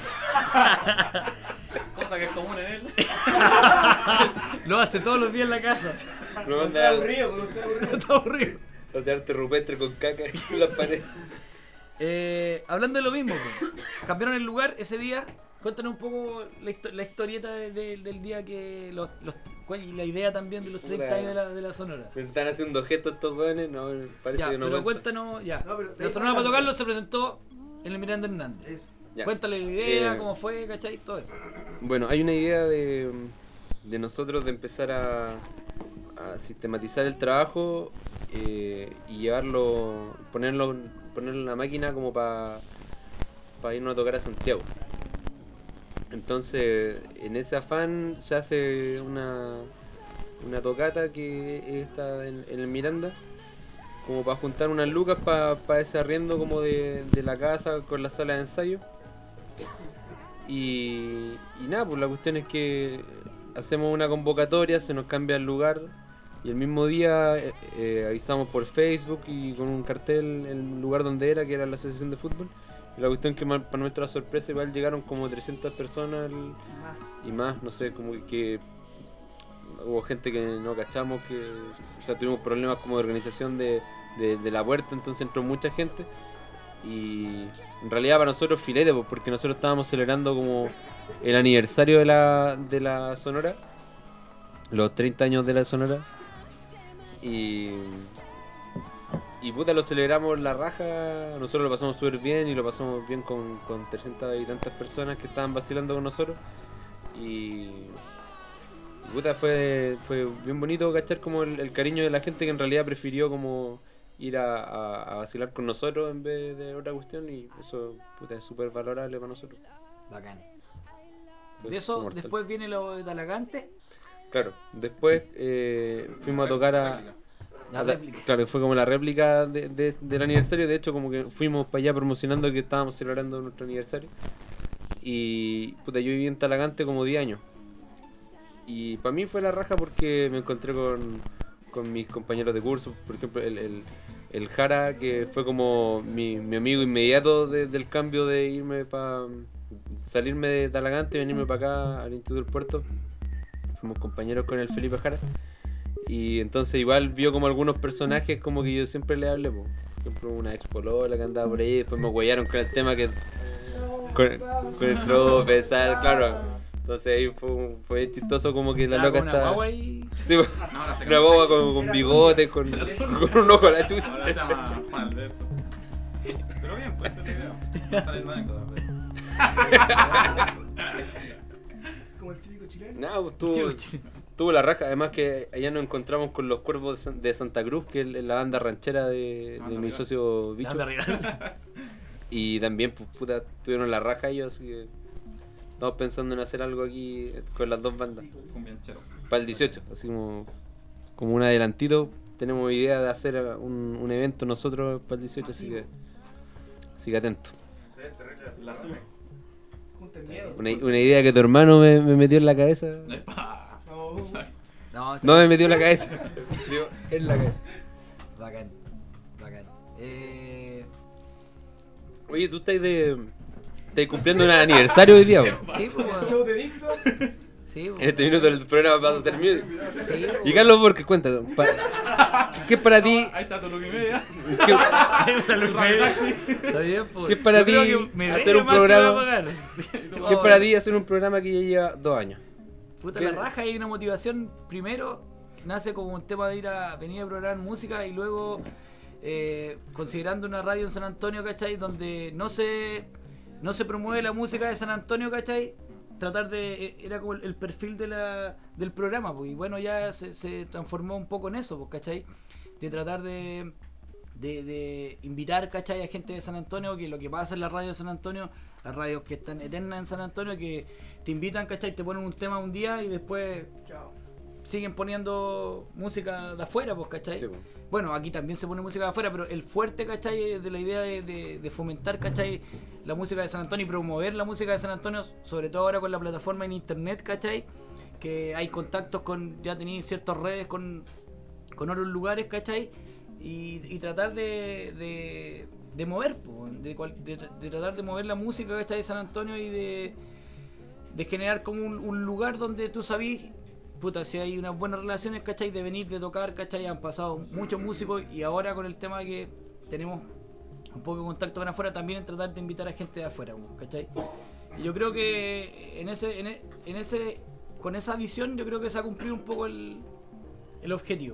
Cosa que es común en él. Lo hace todos los días en la casa. Lo Está manda aburrido, con usted aburrido. Está aburrido. a arte rupestre con caca en las paredes. Eh, hablando de lo mismo, pues, cambiaron el lugar ese día. Cuéntanos un poco la, histo- la historieta de- de- del día que. Los, los, cuál- y la idea también de los treinta Puta. años de la, de la Sonora. Me están haciendo gestos estos jóvenes, no, parece Ya, que no pero cuenta. cuéntanos, ya. No, pero La Sonora para tocarlo se presentó en el Miranda Hernández. Es- Ya. Cuéntale la idea, Eh, cómo fue, ¿cachai? Todo eso. Bueno, hay una idea de, de nosotros de empezar a, a sistematizar el trabajo eh, y llevarlo, ponerlo, ponerlo en la máquina como para irnos a tocar a Santiago. Entonces, en ese afán se hace una, una tocata que está en, en el Miranda, como para juntar unas lucas para ese arriendo como de, de la casa con la sala de ensayo. Y, y nada, pues la cuestión es que hacemos una convocatoria, se nos cambia el lugar y el mismo día eh, eh, avisamos por Facebook y con un cartel el lugar donde era, que era la asociación de fútbol. Y la cuestión es que ma- para nuestra sorpresa igual llegaron como trescientas personas al- más. y más, no sé, como que hubo gente que no cachamos, que o sea, tuvimos problemas como de organización de, de, de la puerta, entonces entró mucha gente. Y en realidad para nosotros filete, pues, porque nosotros estábamos celebrando como el aniversario de la, de la Sonora, los treinta años de la Sonora. Y, y puta, lo celebramos la raja, nosotros lo pasamos súper bien y lo pasamos bien con, con trescientas y tantas personas que estaban vacilando con nosotros. Y, y puta, fue, fue bien bonito cachar como el, el cariño de la gente que en realidad prefirió como ir a, a, a vacilar con nosotros en vez de otra cuestión, y eso puta, es súper valorable para nosotros. Bacán. Fue De eso, mortal. después viene lo de Talagante. Claro, después eh, fuimos a tocar a... La a- réplica. Claro, fue como la réplica de, de- del aniversario. De hecho, como que fuimos para allá promocionando que estábamos celebrando nuestro aniversario. Y puta, yo viví en Talagante como diez años. Y para mí fue la raja porque me encontré con, con mis compañeros de curso. Por ejemplo, el, el, el Jara, que fue como mi, mi amigo inmediato de- del cambio de irme para... salirme de Talagante y venirme para acá al Instituto del Puerto. Fuimos compañeros con el Felipe Jara. Y entonces igual vio como algunos personajes como que yo siempre le hablé, po. Por ejemplo, una ex polola que andaba por ahí, después me huellaron con el tema que con, con el trope, ¿sabes? Claro. Entonces ahí fue, fue chistoso como que la Estaba loca con una está... guagua ahí. Sí, po. No, ahora se Una boba con, con bigotes, con, con un ojo a la chucha. Ahora se llama Juan Alberto. Pero bien, pues ese video. No sale el anécdota. Como el típico chileno. No, pues tuvo, Chico, chico. tuvo la raja. Además que allá nos encontramos con los Cuervos de San- de Santa Cruz, que es la banda ranchera de, de mi socio Bicho. Anda arriba. Y también, pues, puta, tuvieron la raja ellos, así que estamos pensando en hacer algo aquí con las dos bandas. Un bianchero. Para el dieciocho, así como, como un adelantito. Tenemos idea de hacer un, un evento nosotros para el dieciocho, así que, así que atento. La sube. Junten miedo. Una, una idea que tu hermano me, me metió en la cabeza. Epa. No. No, No me metió en la cabeza, digo, en la cabeza. Bacán. Bacán. Eh. Oye, tú estás de. Estás cumpliendo un aniversario hoy día, po. Sí, pues, weón. Show de Víctor. Sí, pues. En este minuto del programa vas a hacer music. Sí, Y Carlos Borges, cuéntanos, pa- ¿qué es para ti? Ahí está tu look y media. ¿Qué, La luz me- Está bien, pues. ¿Qué es para Yo creo ti que me hacer ríe un más que me va a programa? pagar. qué es para ti hacer un programa que ya lleva dos años? Puta ¿Qué? la raja, hay una motivación. Primero, nace como un tema de ir a venir a programar música y luego eh, considerando una radio en San Antonio, ¿cachai? Donde no se no se promueve la música de San Antonio, ¿cachai? Tratar de... era como el, el perfil de la, del programa, pues, y bueno, ya se, se transformó un poco en eso, pues, ¿cachai? De tratar de, de, de invitar, ¿cachai? A gente de San Antonio, que lo que pasa en la radio de San Antonio, las radios que están eternas en San Antonio, que te invitan, ¿cachai? Te ponen un tema un día y después Chao. siguen poniendo música de afuera, pues, ¿cachai? Sí, pues. Bueno, aquí también se pone música de afuera, pero el fuerte, ¿cachai? De la idea de, de, de fomentar, ¿cachai? La música de San Antonio y promover la música de San Antonio, sobre todo ahora con la plataforma en internet, ¿cachai? Que hay contactos con, ya tenéis ciertas redes con, con otros lugares, ¿cachai? Y, y tratar de, de, de mover, pues, de, cual- de, de tratar de mover la música, ¿cachai? De San Antonio y de, de generar como un, un lugar donde tú sabís, puta, si hay unas buenas relaciones, ¿cachai? De venir, de tocar, ¿cachai? Han pasado muchos músicos y ahora con el tema que tenemos un poco de contacto con afuera, también en tratar de invitar a gente de afuera, ¿cachai? Y yo creo que en ese, en e- en ese, con esa visión yo creo que se ha cumplido un poco el, el objetivo.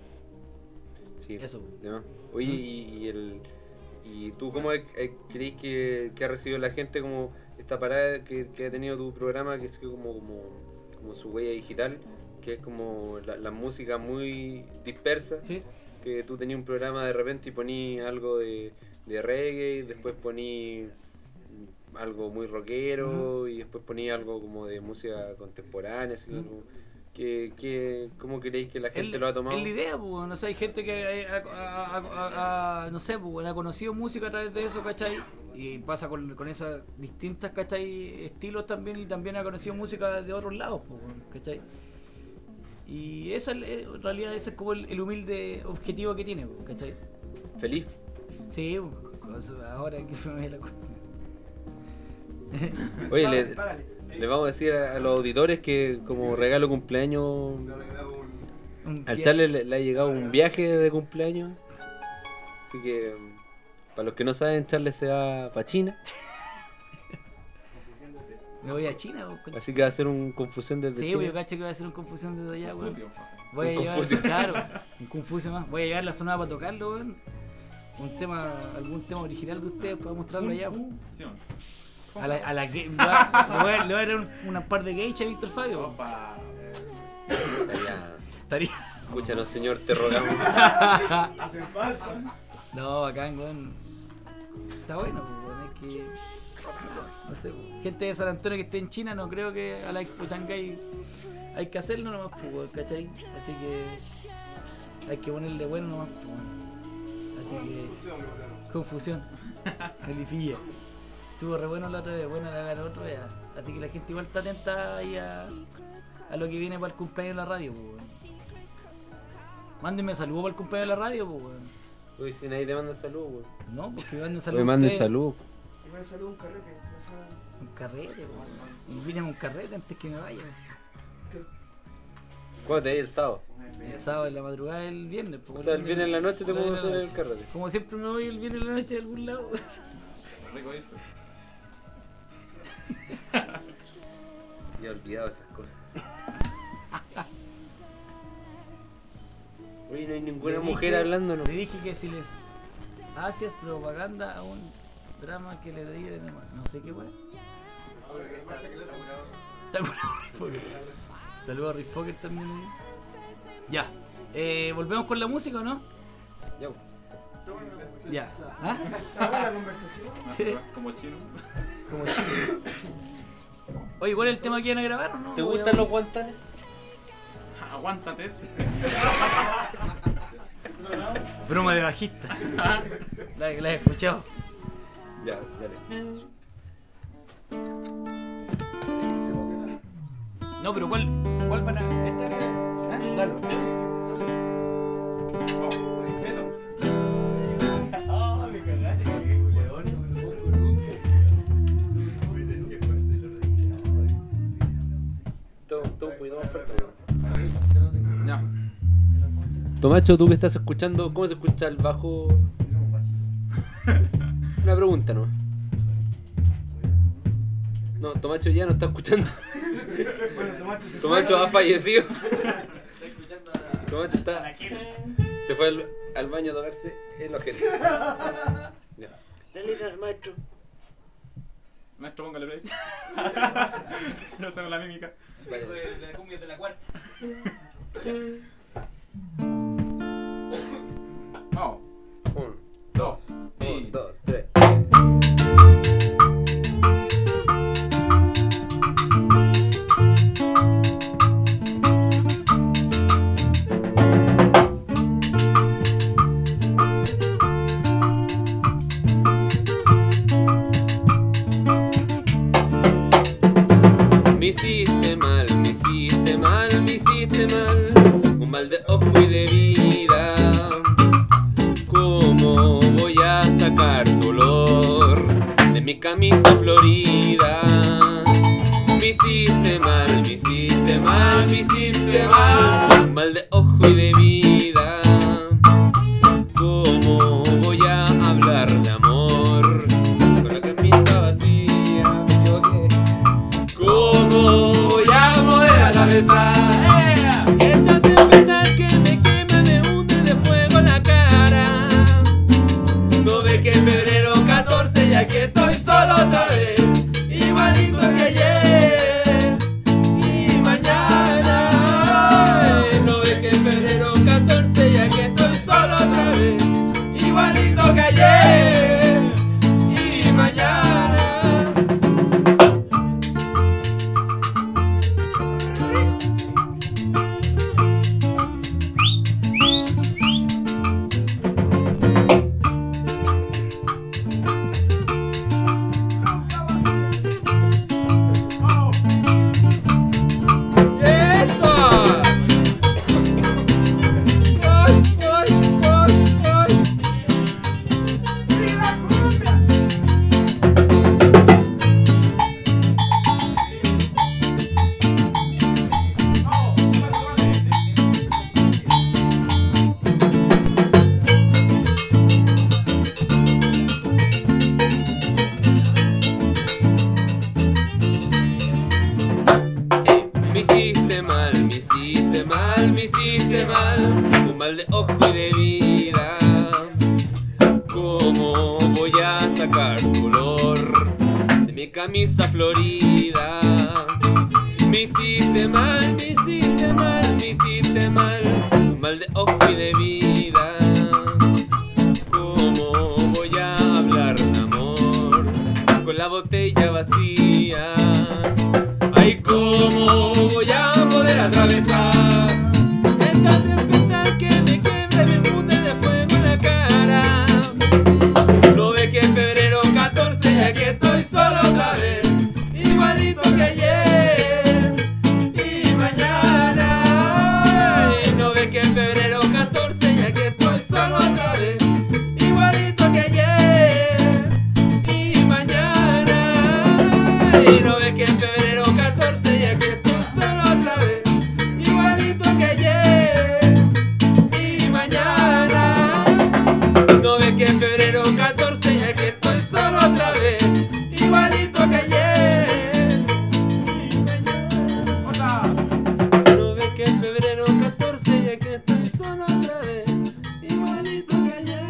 Sí, Eso. de más. Oye, y, y el y tú cómo eh, crees que, que ha recibido la gente como esta parada que, que ha tenido tu programa, que es como, como, como su huella digital, que es como la, la música muy dispersa, ¿Sí? que tú tenías un programa de repente y poní algo de, de reggae, y después poní algo muy rockero, y después poní algo como de música contemporánea, así como, que, que, ¿cómo creéis que la gente Es- lo ha tomado? Es la idea, pues, no sé, hay gente que eh, ha, ha- ha- ha- no sé, pues, ha conocido música a través de eso, ¿cachai? Y pasa con, con esas distintas, ¿cachai? Estilos también, y también ha conocido música de otros lados, pues, ¿cachai? Y esa es, eh, en realidad ese es como el, el humilde objetivo que tiene, pues, ¿cachai? Feliz. Sí, pues, ahora que me ve la cuestión. Oye, Págale, le, págale. le vamos a decir a, a los auditores que como regalo de cumpleaños Un al pie- Charles le, le ha llegado un viaje de cumpleaños. Así que mm, para los que no saben, Charles se va para China. Me voy a China, pues, concha. Así que va a hacer un confusión desde Sí, pues, yo China. cacho que voy a hacer una confusión desde allá, weón. Confucio, pasa. Voy a Un llevar, Confucio. claro, un Confucio más. Voy a llevar la sonada para tocarlo, weón. Un tema, algún tema original de ustedes para mostrarlo allá. weón. Confusión. A la, a la gay- le voy a- le voy a- le voy a dar un- una par de geisha a Víctor Fabio. weón. Opa. Estaría- Estaría. Escúchanos, señor, te rogamos. Hacen falta. No, bacán, weón. Está bueno, pues, weón. Es que. No sé, weón. Gente de San Antonio que esté en China, no creo que a la Expo Shanghai hay que hacerlo nomás, pues, weón, ¿cachai? Así que. Hay que ponerle bueno nomás, pues, weón. Así que. Confusión. Melifilla. Estuvo re bueno la otra vez, bueno la ganó otro ya. Así que la gente igual está atenta ahí a, a lo que viene para el cumpleaños de la radio, pues, weón. Mándenme saludos para el cumpleaños de la radio, pues, weón. Uy, si nadie te manda salud, güey. No, porque manden saludos. Me manden ustedes. salud. Igual saludo un carrete. Un carrete, weón. Invítame a un carrete antes que me vaya. ¿Cuándo te vas el sábado? El sábado en la madrugada del viernes. pues, O sea, el weón. viernes en la noche te El puedo viernes en hacer la el noche. carrete. Como siempre me voy el viernes en la noche de algún lado. Rico eso. Ya he olvidado esas cosas. Oye, no hay ninguna Le mujer dije- hablando, ¿no? Le dije que si les hacías propaganda a un drama que le dieran, no sé qué weón. Está curado Rick Fokker. Saludos a Rick Fokker también. ahí. Ya. Eh, ¿Volvemos con la música o no? Ya. Ya. ¿Ah? Está buena la conversación. Sí. Como chino. Como chile. Oye, ¿cuál es el tema que iban a grabar o no? ¿Te Voy a- gustan los guantanes? Aguántate. Broma de bajista. La, la he escuchado. Ya, dale. No, pero ¿cuál, cuál van a...? ¿Esta? ¿Ah? Dale. Eso. Ah, me cagaste, weón. No me lo pongo nunca. Todo, todo un poquito más fuerte. Ya. Tomacho, tú que estás escuchando, ¿cómo se escucha el bajo Una pregunta, ¿no? No, Tomacho ya no está escuchando. Bueno, Tomacho se Tomacho ha fallecido. Está escuchando a Tomacho está... la que... Se fue al, al baño a tocarse el ojete. Ya. La letra del maestro. Maestro, póngale play. No hacemos la mímica. Vale. La cumbia de la cuarta. Vamos. Un, Dos. un, Y... dos, tres. Me hiciste mal, me hiciste mal, me hiciste mal. Un mal de ojo y de vida. ¿Cómo voy a sacar dolor de mi camisa florida? Me hiciste mal, me hiciste mal, me hiciste mal. Un mal de ojo y de vida. ¿Cómo voy a hablar de amor con la camisa vacía? Me equivoqué. ¿Cómo voy a poder atravesar esta tempestad que me quema, me hunde de fuego la cara? No ve que en febrero catorce ya que estoy solo otra vez, igualito que ayer y mañana. No ve que en febrero catorce ya que estoy solo otra vez, igualito que ayer y mañana. ¡Eso! ¡Ay, ay, ay, ay! Me hiciste mal, me hiciste mal, me hiciste mal. Un mal de ojo y de vida. ¿Cómo voy a sacar dolor de mi camisa florida? Me hiciste mal, me hiciste mal, me hiciste mal. Un mal de ojo y de vida. ¿Cómo voy a hablar de amor con la botella vacía? Ay, ¿cómo voy a poder atravesar esta tempestad que me quiebra y me funde de fuego en la cara? No ve que en febrero catorce ya que estoy solo otra vez, igualito que ayer y mañana. Ay, no ve que en febrero catorce ya que estoy solo otra vez, igualito que ayer y mañana. Ay, no ve que en febrero catorce ya que estoy solo otra vez, igualito que ayer y mañana. No ve que en febrero catorce ya que estoy solo otra vez, igualito que ayer y mañana. No ve que en febrero catorce ya que estoy solo otra vez, igualito que ayer.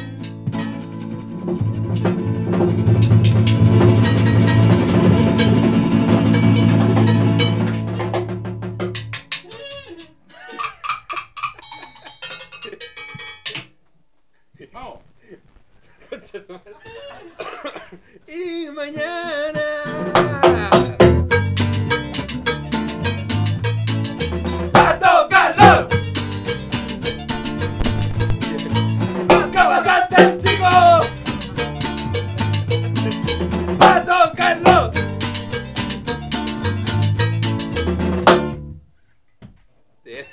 Vamos. Y mañana. ¡A tocarlo! ¡Nunca pasaste, chico! ¡A tocarlo! Eso.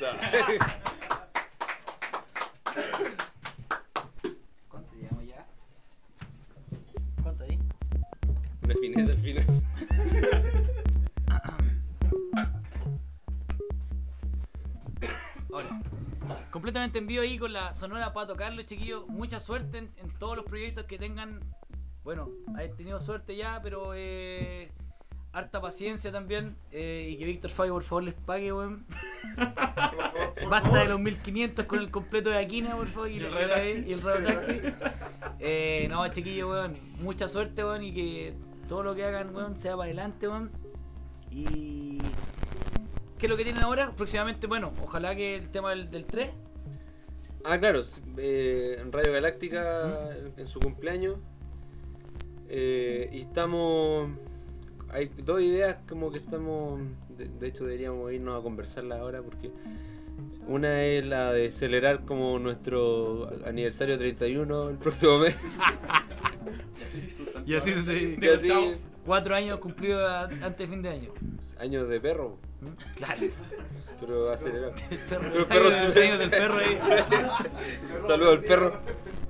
¿Cuánto llevamos ya? ¿Cuánto ahí? Una fineza al final. Ahora, completamente en vivo ahí con la sonora para tocarlo, chiquillos. Mucha suerte en, en todos los proyectos que tengan bueno, has tenido suerte ya, pero eh, harta paciencia también. Eh, y que Víctor Fabio por favor les pague, weón. Basta de los mil quinientos con el completo de Aquina, por favor. Y, Y el la- radio la- taxi. y el radio taxi. Eh, no, chiquillo, weón. Mucha suerte, weón. Y que todo lo que hagan, weón, sea para adelante, weón. Y... ¿qué es lo que tienen ahora? Próximamente, bueno, ojalá que el tema del, del tres. Ah, claro, s- eh, en Radio Galáctica en, en su cumpleaños. Eh, y estamos. Hay dos ideas como que estamos. De, de hecho, deberíamos irnos a conversarlas ahora porque. Una es la de celebrar como nuestro aniversario treinta y uno el próximo mes. Y así se... Y Digo, así, chao. Cuatro años cumplidos a- antes de fin de año. años de perro, ¿Mm? Claro. pero acelerado. El perro, El perro años, se- años del perro ahí. Saludos al perro.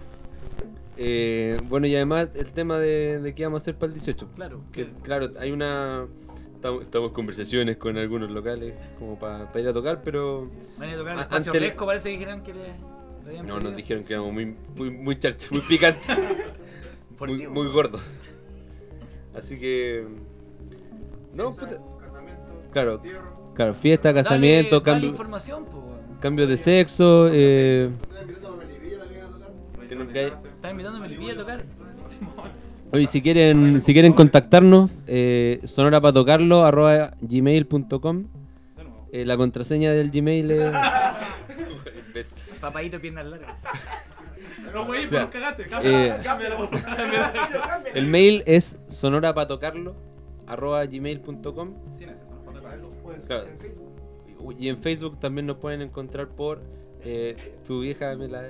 Eh, bueno, y además el tema de, de qué vamos a hacer para el dieciocho. Claro. Que, claro, hay una. Estamos, estamos en conversaciones con algunos locales como para ir a tocar, pero. Van a tocar el A- espacio ante la- fresco, parece que dijeron que le, le habían No, pedido. nos dijeron que éramos muy, muy, muy charcha, muy picante, Por muy, ti, muy weón. gordo. Así que. No, puta. Claro, claro, fiesta, Dale- casamiento, dale cambio, información, po, weón. cambio de sexo. Eh, Tienen que- Están invitando a Melipilla a tocar. Oye, si quieren, si quieren contactarnos, eh, sonora para tocarlo, arroba gmail punto com. De nuevo. Eh, la contraseña del Gmail es. Papadito piernas largas. No, güey, Ya. pero nos cagaste. Eh, Cámbiala, cámbiala, por favor. El mail es sonora para tocarlo, arroba gmail punto com. Sin ese, son para tocarlo. Pueden Claro. en Facebook. Y en Facebook también nos pueden encontrar por eh, tu vieja me la.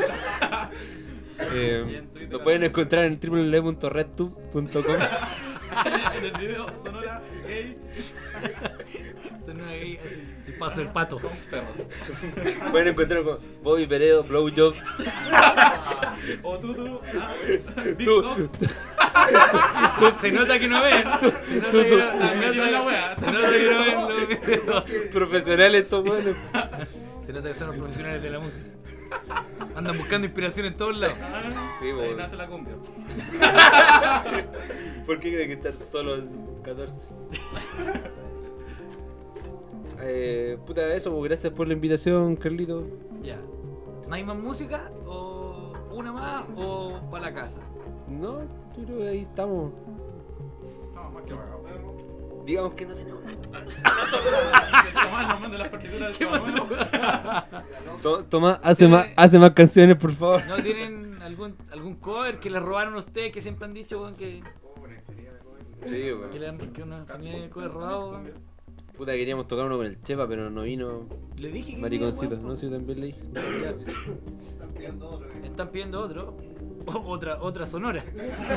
Y Eh, en Twitter nos pueden encontrar en w w w punto redtube punto com. En el video sonora gay Suena ahí así, el paso del pato. con perros. Pueden encontrar con Bobby Peredo, Blowjob. O tú, tú. Ah, Tú, Bitcoin. Se nota que no ven. Se nota Tú, que tú. no, se Metido en la nota, wea. se nota que no ven los videos. profesionales estos buenos. Se nota que son los profesionales de la música. Andan buscando inspiración en todos lados. Sí, Ahí bueno. nace la cumbia. ¿Por qué creen que están solo el catorce? eh, puta, eso, pues, gracias por la invitación, Carlito. Ya. ¿No hay más música? ¿O una más? ¿O para la casa? No, yo creo que ahí estamos. No, más que pagado. Digamos que no tenemos más. Tomás nos manda las partituras del tema nuevo. To- Tomás, hace más, hace más canciones, por favor. ¿No tienen algún algún cover que les robaron a ustedes que siempre han dicho, weón, que, Sí, que weón. le han que una infinidad de cover robados, weón? Puta, queríamos tocar uno con el Chepa, pero no vino. Le dije que Mariconcito, quería, no weón, sé, yo también le dije. están pidiendo otro. O- otra, otra sonora.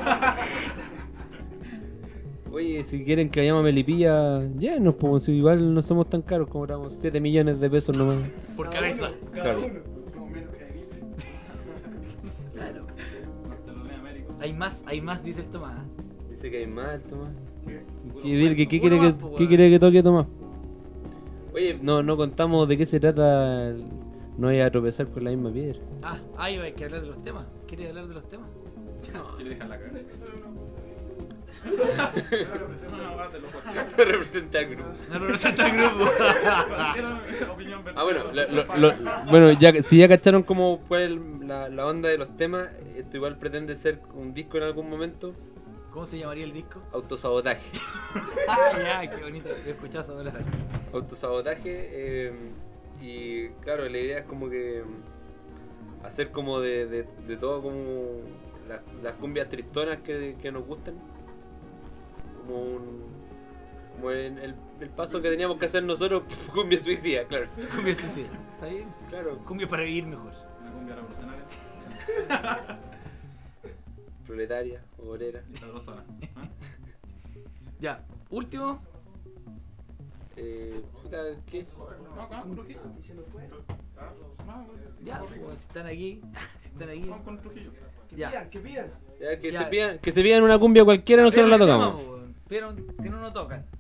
Oye, si quieren que vayamos a Melipilla, ya nos podemos, si igual no somos tan caros, cobramos siete millones de pesos nomás. Por Cada cabeza. uno, Cada Claro. uno. Como menos que ahí. Claro. Bartolomé Américo. Hay más, hay más, dice el Tomás. Dice que hay más, Tomás. Puro ¿Qué, dile que- qué Puro quiere que, más, po, qué weón. quiere que toque Tomás? Oye, no, no contamos de qué se trata. el- No voy a tropezar con la misma piedra. Ah, ahí hay que hablar de los temas. ¿Quieres hablar de los temas? Y le dejan la cara. No, no, va, te lo cuento. Representa al grupo. No representa el grupo. Cualquier opinión Ah, bueno, vertida. lo- lo- lo- bueno ya, que- si ya cacharon cómo cuál es el- la, la onda de los temas, esto igual pretende ser un disco en algún momento. ¿Cómo se llamaría el disco? Autosabotaje. Ah, ya, qué bonito. He escuchado esa palabra. Autosabotaje. eh, y claro, la idea es como que hacer como de, de, de todo como las, las cumbias tristonas que, que nos gustan. Como un. Como el, el, el paso que teníamos que hacer nosotros, cumbia suicida, claro. Cumbia suicida. ¿Está bien? Claro, Cumbia para vivir mejor. Una cumbia revolucionaria. proletaria, obrera. Y las dos horas. ¿Ah? Ya, último. Eh, puta, ¿qué? No, con Trujillo. Y se nos fue. No, Ya, pues, si están aquí. Si están aquí. vamos con Trujillo. Que Ya. pidan, que pidan. Ya, que, Ya. Se pidan, que se pidan una cumbia cualquiera, nosotros la Pero el tocamos. tema, po, weón. Pero si no, no tocan.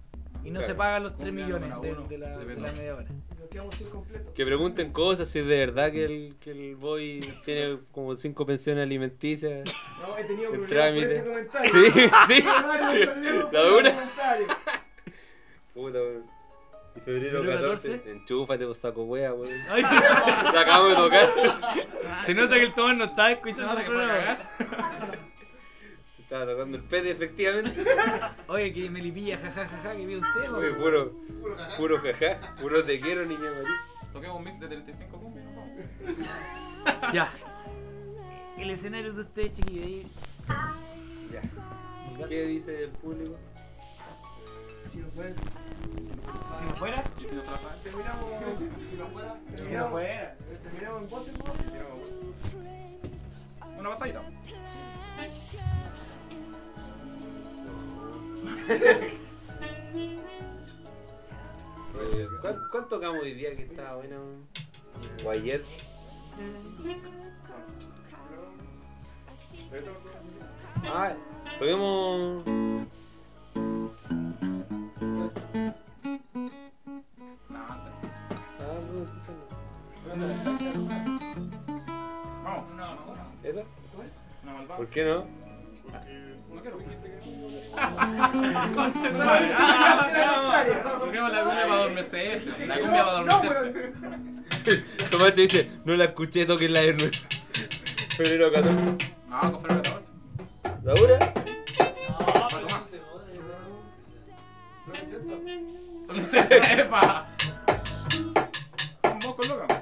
Y no Claro. se pagan los tres Cumbia millones número de, uno, de la, de de Beto. la media hora. Nos quedamos sin completo. Que pregunten cosas si es de verdad que el, que el boy tiene como cinco pensiones alimenticias. No, he tenido El problemas trámite. por ese comentario. Sí, sí. He tenido varios problemas por La ese una. comentario. Puta, weón. Y febrero ¿Febrero catorce, catorce? enchúfate, pues saco wea, weón. Ay, Te acabo de tocar. se nota que el Tomás no está Se escuchando nota el que fue a programa. cagar. Se estaba tocando el pene, efectivamente. Oye, que me lipilla, jajajaja, que vi un tema. Uy, puro, puro jaja, puro te quiero, niña María. Toquemos un mix de treinta y cinco cumbias, nos vamos. Ya. El escenario de ustedes, chiquillos. ahí. Ya. ¿Qué dice el público? Si no fuera, Si no fuera. Y si no se la saben, terminamos. Si no fuera, Si no terminamos, fuera. terminamos en voces, ¿no? si no, una batallita. Oye, ¿cuál, cuál tocamos hoy día que estaba bueno? ¿O ayer? Ah, toquemos. No, antes. Ah, no, quizá no. Vamos. No, no, no. ¿Esa? No, al bar. ¿Por qué no? No quiero. Concha de madre. Ah, Toquemos la cumbia para adormecer. La cumbia para No, adormecer. weón. Tomacho dice, no la escuché, toquen la de nuevo. Febrero catorce. No, con febrero catorce. ¿La hora? ¡Sepa! Un poco loca.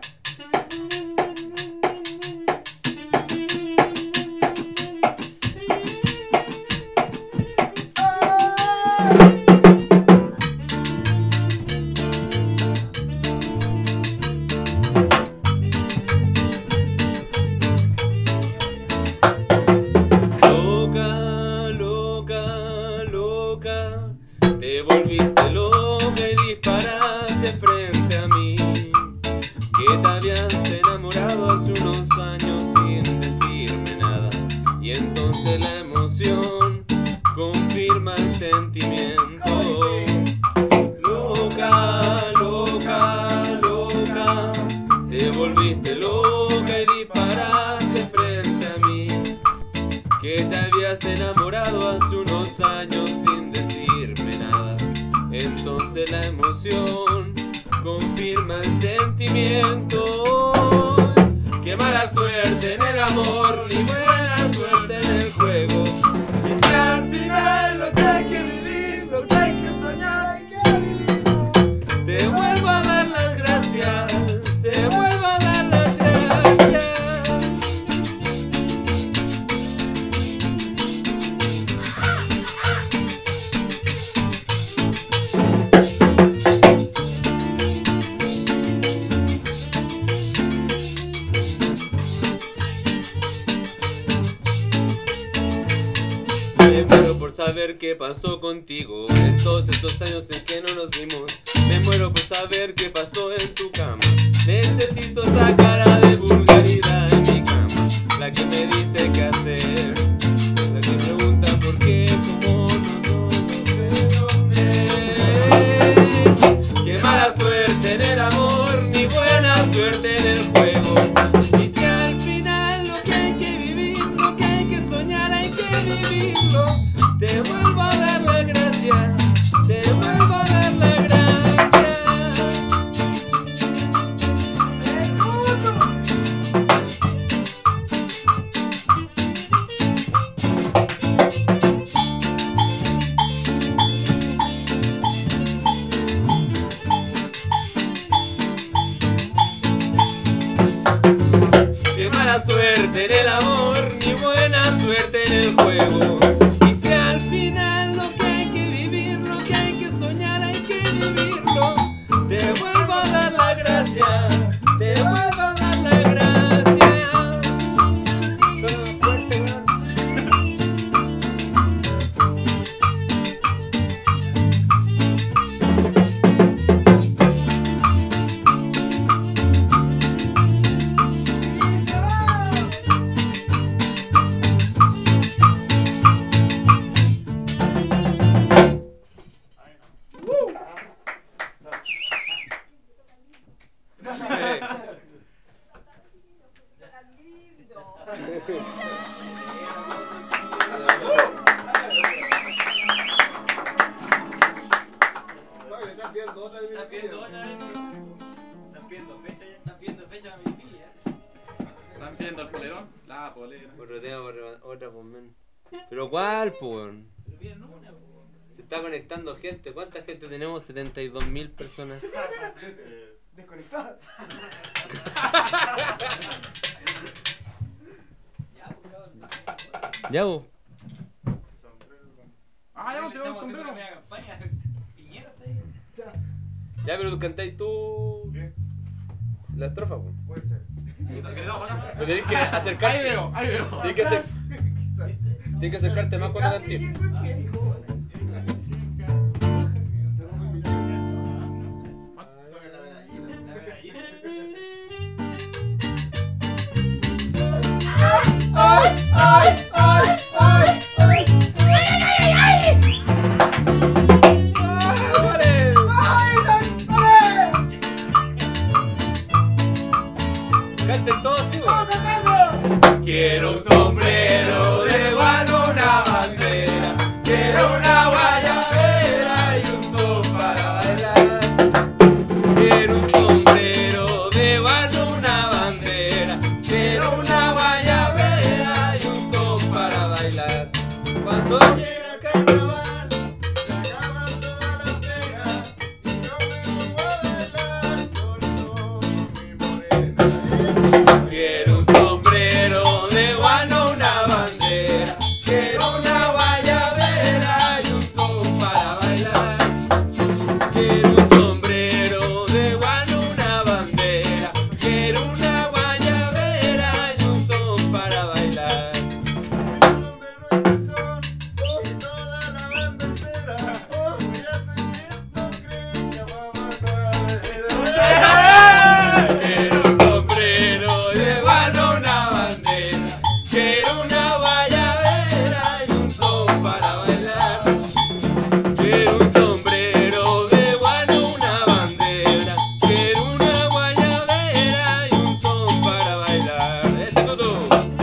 Loca, loca, loca, te volviste loca y disparaste frente a mí. Que te habías enamorado hace unos años sin decirme nada. Y entonces la emoción confirma el sentimiento. Loca, loca, loca, te volviste loca y disparaste frente a mí. Que te habías enamorado hace unos años sin decirme nada. Entonces la emoción confirma el sentimiento. Qué mala suerte en el amor, ni buena suerte en el juego. Y si al final lo que hay que vivir, lo que hay que soñar, hay que vivir. Te vuelvo a dar las gracias, te vuelvo a dar las gracias. Me muero por saber qué pasó contigo en todos estos años en que no nos vimos. Me muero por saber qué pasó en tu cama. Necesito esa cara de vulgaridad en mi cama, la que me dice qué hacer, la que pregunta por qué, cómo, no, no, no sé dónde. Qué mala suerte en el amor, ni buena suerte en el juego. Y si al final lo que hay que vivir, lo que hay que soñar, hay que vivirlo. Te vuelvo a dar la gracia, te vuelvo a dar la gracia. Qué mala suerte en el amor, ni buena suerte en el juego. Y si al final lo que hay que vivir, lo que hay que soñar, hay que vivirlo. Te vuelvo a dar la gracia, te vuelvo a dar la gracia. Suena fuerte, weón. viendo otra de Estás viendo Wikipedia. otra vez. Estás viendo fecha ya. Estás viendo fecha de Wikipedia. ¿Están viendo el polerón? La polera. Otro tema, otra, otra por menos. ¿Pero cuál, po, weón? Pero bien, no una, po. Se está conectando gente. ¿Cuánta gente tenemos? setenta y dos mil personas. Desconectada. Ya, pues, cabrón. Ya, vos. Ah, ya no te veo el Estamos haciendo sombrero. una media campaña. Piñera está ahí. Ya, pero tú cantáis tú. ¿Qué? La estrofa, po. Puede ser. Pero tenés que acercarte. Ahí veo, ahí veo. Tienes que, acer- Quizás. tienes que acercarte más cuando cantes. Toca la medallita. La medallita. Canten todos, sí, weón. Quiero un sombrero de guano, una bandera. Quiero una guayabera y un son para bailar. Quiero un sombrero de guano, una bandera. Quiero una guayabera y un son para bailar. Cuando Llega el carnaval, se acaban todas las pegas y yo me pongo a bailar solito, mi morena. quiero un sombrero de guano, una bandera. Quiero una guayabera y un son para bailar. Quiero un sombrero de guano, una bandera. Quiero una guayabera y un son para bailar. Un sombrero y son, y toda la banda espera. Oh, ya sé que no creen que vamos a ver. Quiero un sombrero de guano, una bandera. Quiero una guayabera y un son para bailar. Quiero un sombrero de guano, una bandera. Quiero una guayabera y un son para bailar. ¡Este es todo!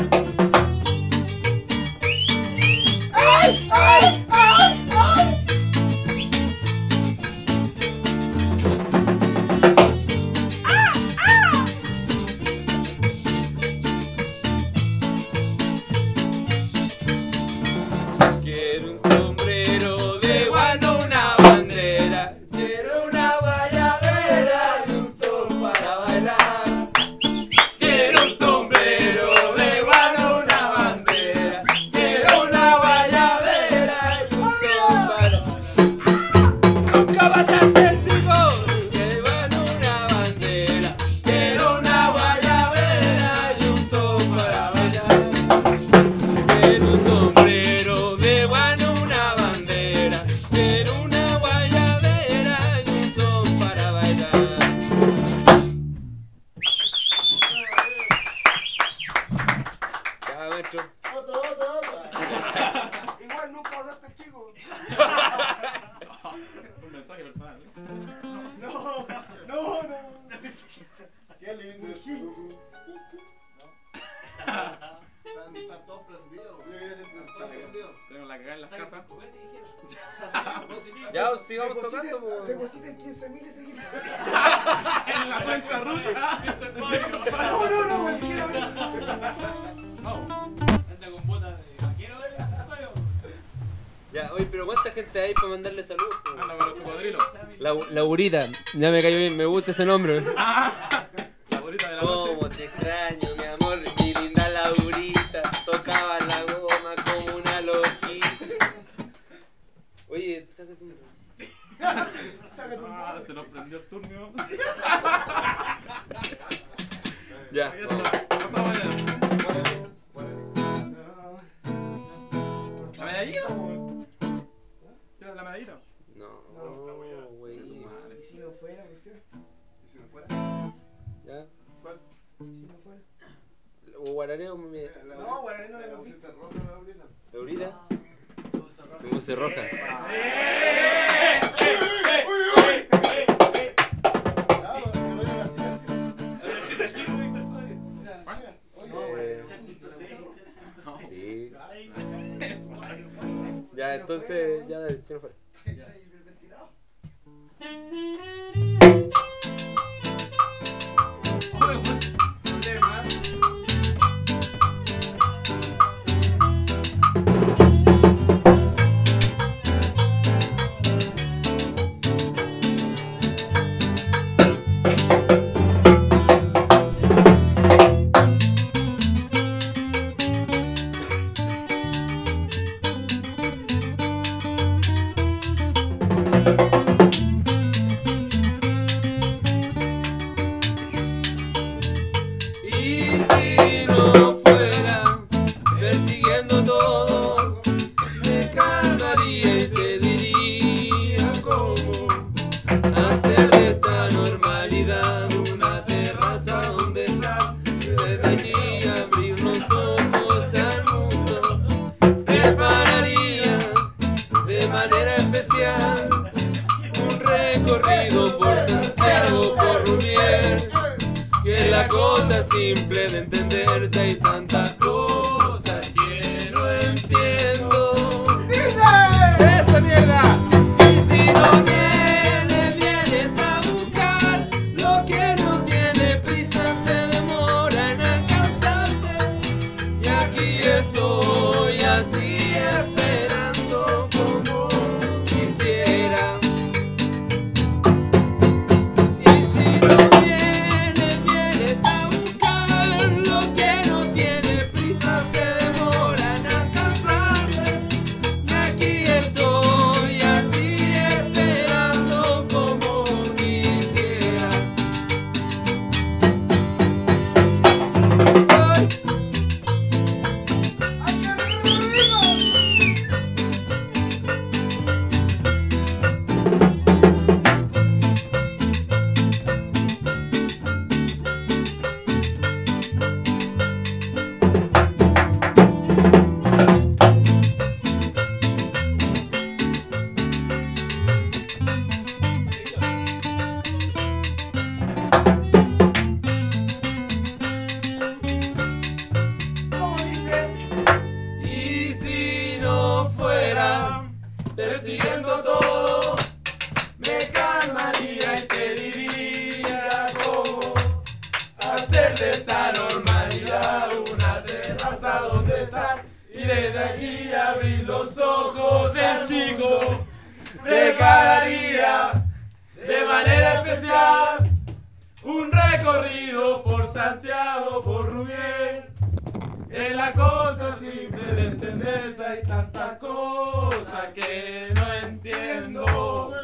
Quiero un sombrero de guano, una bandera. Quiero una guayabera y un son para bailar. Quiero un sombrero de guano, una bandera. Quiero una guayabera y un son para Nunca vas a ser chico. De guano, una bandera. Quiero una guayabera y un son para bailar. Quiero un sombrero de guano, una bandera. Quiero una guayabera y un son para bailar. Ya, maestro. Otro, otro, otro. Igual nunca vas a ser chico. Un mensaje personal. ¿eh? No, no, no. Qué lindo. Están, están todos prendidos. Yo quería decir que están todos prendidos. Tenemos la cagada en las Saca casas. su copete y dijeron. Ya, sigamos tocando, po. Depositen quince mil y seguimos. En la cuenta ruta. No, no, no, cualquiera. Anda con botas de vaquero, ¿verdad? Ya, oye, pero ¿cuánta gente hay para mandarle saludos? po? Anda con los cocodrilos. La, Laurita, ya me cayó bien, me gusta ese nombre. La bolita de la noche. Cómo te extraño, mi amor, mi linda Laurita. Tocaba la goma como una loquita. Oye, sácate un... Ah, se nos prendió el turno. Ya, Ahí vamos. está. Pasamos allá. Guaraní, guaraní. ¿La medallita, po? ¿Quieres la medallita? No, No, güey. ¿Y si no fuera, mi fiel? ¿Y si no fuera? ¿Ya? ¿Cuál? Si no fuera. ¿O guaraneo me... La- No, guaraní no la la pusiste roja, la ahorita. Laurita? Se usa ropa. Me puse roja. Ah, bueno, que no era la siguiente. Eh, No, sí. Ay, Ya, entonces, ya, dale, si no fuera. Está hiperventilado. Paso por Santiago, por Rumier, que la cosa simple de entenderse, hay tantas cosas que no entiendo. ¡Esa mierda! Y si no vienes, vienes a buscar lo que no tiene prisa, se demora en alcanzarte. Y aquí estoy así esperando como quisiera. Y si no vienes, vienes a buscar lo que no tiene prisa, se demora en alcanzarte. Y aquí estoy así esperando como quisiera. Ay. Y si no fuera persiguiendo todo, me calmaría y te diría cómo hacer de esta normalidad una terraza donde estar. Y desde aquí abrir los ojos, el chico de cada día, de manera especial, un recorrido por Santiago, por Rumier. Es la cosa simple de entenderse, hay tantas cosas que no entiendo.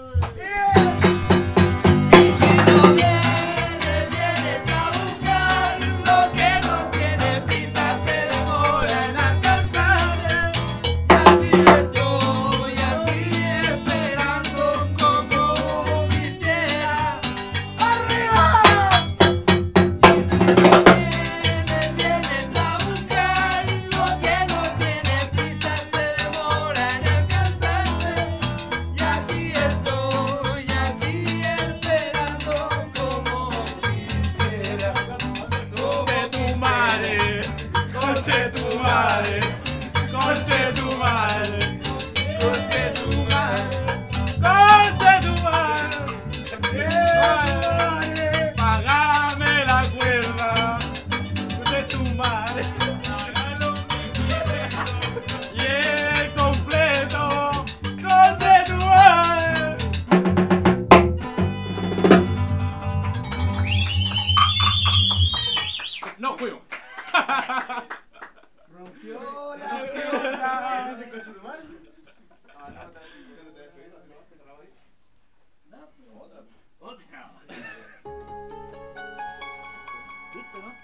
Y si no vienes, vienes a buscar lo que no tiene prisa, se demora en alcanzar. Y aquí estoy así esperando como quisiera. ¡Arriba! Y si no vienes, vienes a buscar lo que no tiene prisa, se demora en alcanzarse. Y aquí estoy así esperando como quisiera. Conche tu madre, conche tu madre, conche tu madre, conche tu madre, conche tu madre. Pagame la cuerda de tu madre. Y el completo, conche tu madre. No fuimos. Rompió la pierna. ¿Ese coche de mal? Ah, no, está despedido, si no, que te la voy. ¿Listo, no?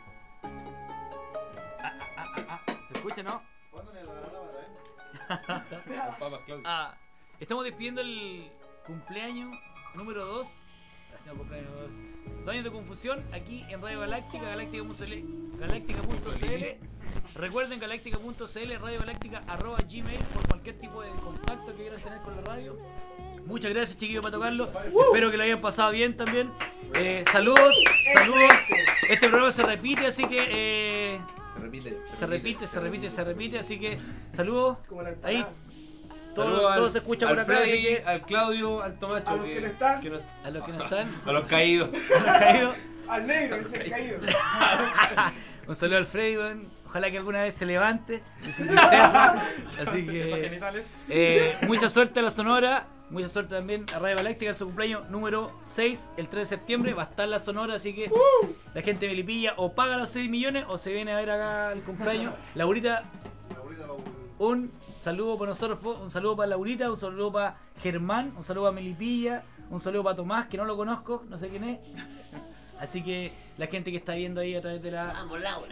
Ah, ah, ah, ah, ah. ¿Se escucha, no? ¿Cuándo le dará la batalla? Papas Claudio. Ah, estamos despidiendo el cumpleaños número dos. No, cumpleaños dos. Dos años de confusión aquí en Radio Galáctica, galáctica punto c l. galáctica punto c l. Recuerden galáctica punto c l, Radio Galáctica arroba gmail por cualquier tipo de contacto que quieran tener con la radio. Muchas gracias, chiquillos, para tocarlo. Espero que lo hayan pasado bien también. Eh, saludos, saludos. Este programa se repite, así que eh, Se repite. se repite, se repite, se repite, así que saludos. Como la Ahí empanada. todo, Saludos todo al- se escucha al por acá, Freddy, así que al Claudio, al Tomacho. A los que no están. que nos- a los que no están, a los caídos. a los caídos. Al negro, ese caído. Un saludo al Freddy, weón. Ojalá que alguna vez se levante de su tristeza. Así Esos que genitales. eh, mucha suerte a la Sonora. Mucha suerte también a Radio Galáctica en su cumpleaños número seis, el tres de septiembre. Va a estar la Sonora, así que la gente de Melipilla o paga los seis millones o se viene a ver acá el cumpleaños. Laurita, un saludo para nosotros, po, un saludo para Laurita, un saludo para Germán, un saludo para Melipilla, un saludo para Tomás, que no lo conozco, no sé quién es. Así que la gente que está viendo ahí a través de la... Vamos, Laura.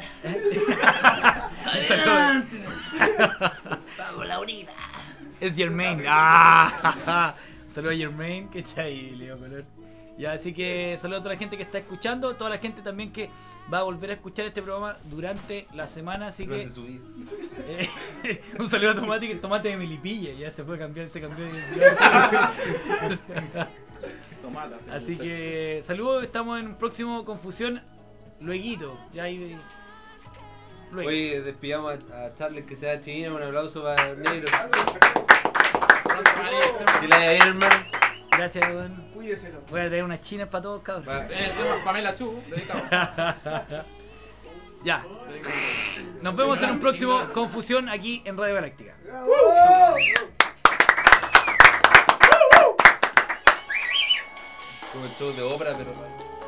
Adelante. Vamos, Laurita. Es Germain. Ah, saludos a Germain, que está ahí, Leo Color. Ya, así que saludos a toda la gente que está escuchando, toda la gente también que va a volver a escuchar este programa durante la semana, así que Durante su vida. eh, un saludo a Tomate, que Tomate de Melipilla, ya se puede cambiar, se cambió de identidad. Tomata, sí, Así sí. que saludos, estamos en un próximo Confusión lueguito. Ya ahí. Luego. Oye, despidamos a, a Charles que sea chino, un aplauso para el negro. Que le haya bien, hermano. Gracias, weón. Cuídeselo. Voy a traer unas chinas para todos, cabrón. Va. Eh, el tema Pamela Chu, dedicado. Ya. Nos vemos en un próximo Confusión aquí en Radio Galáctica. Como el show de obra, pero.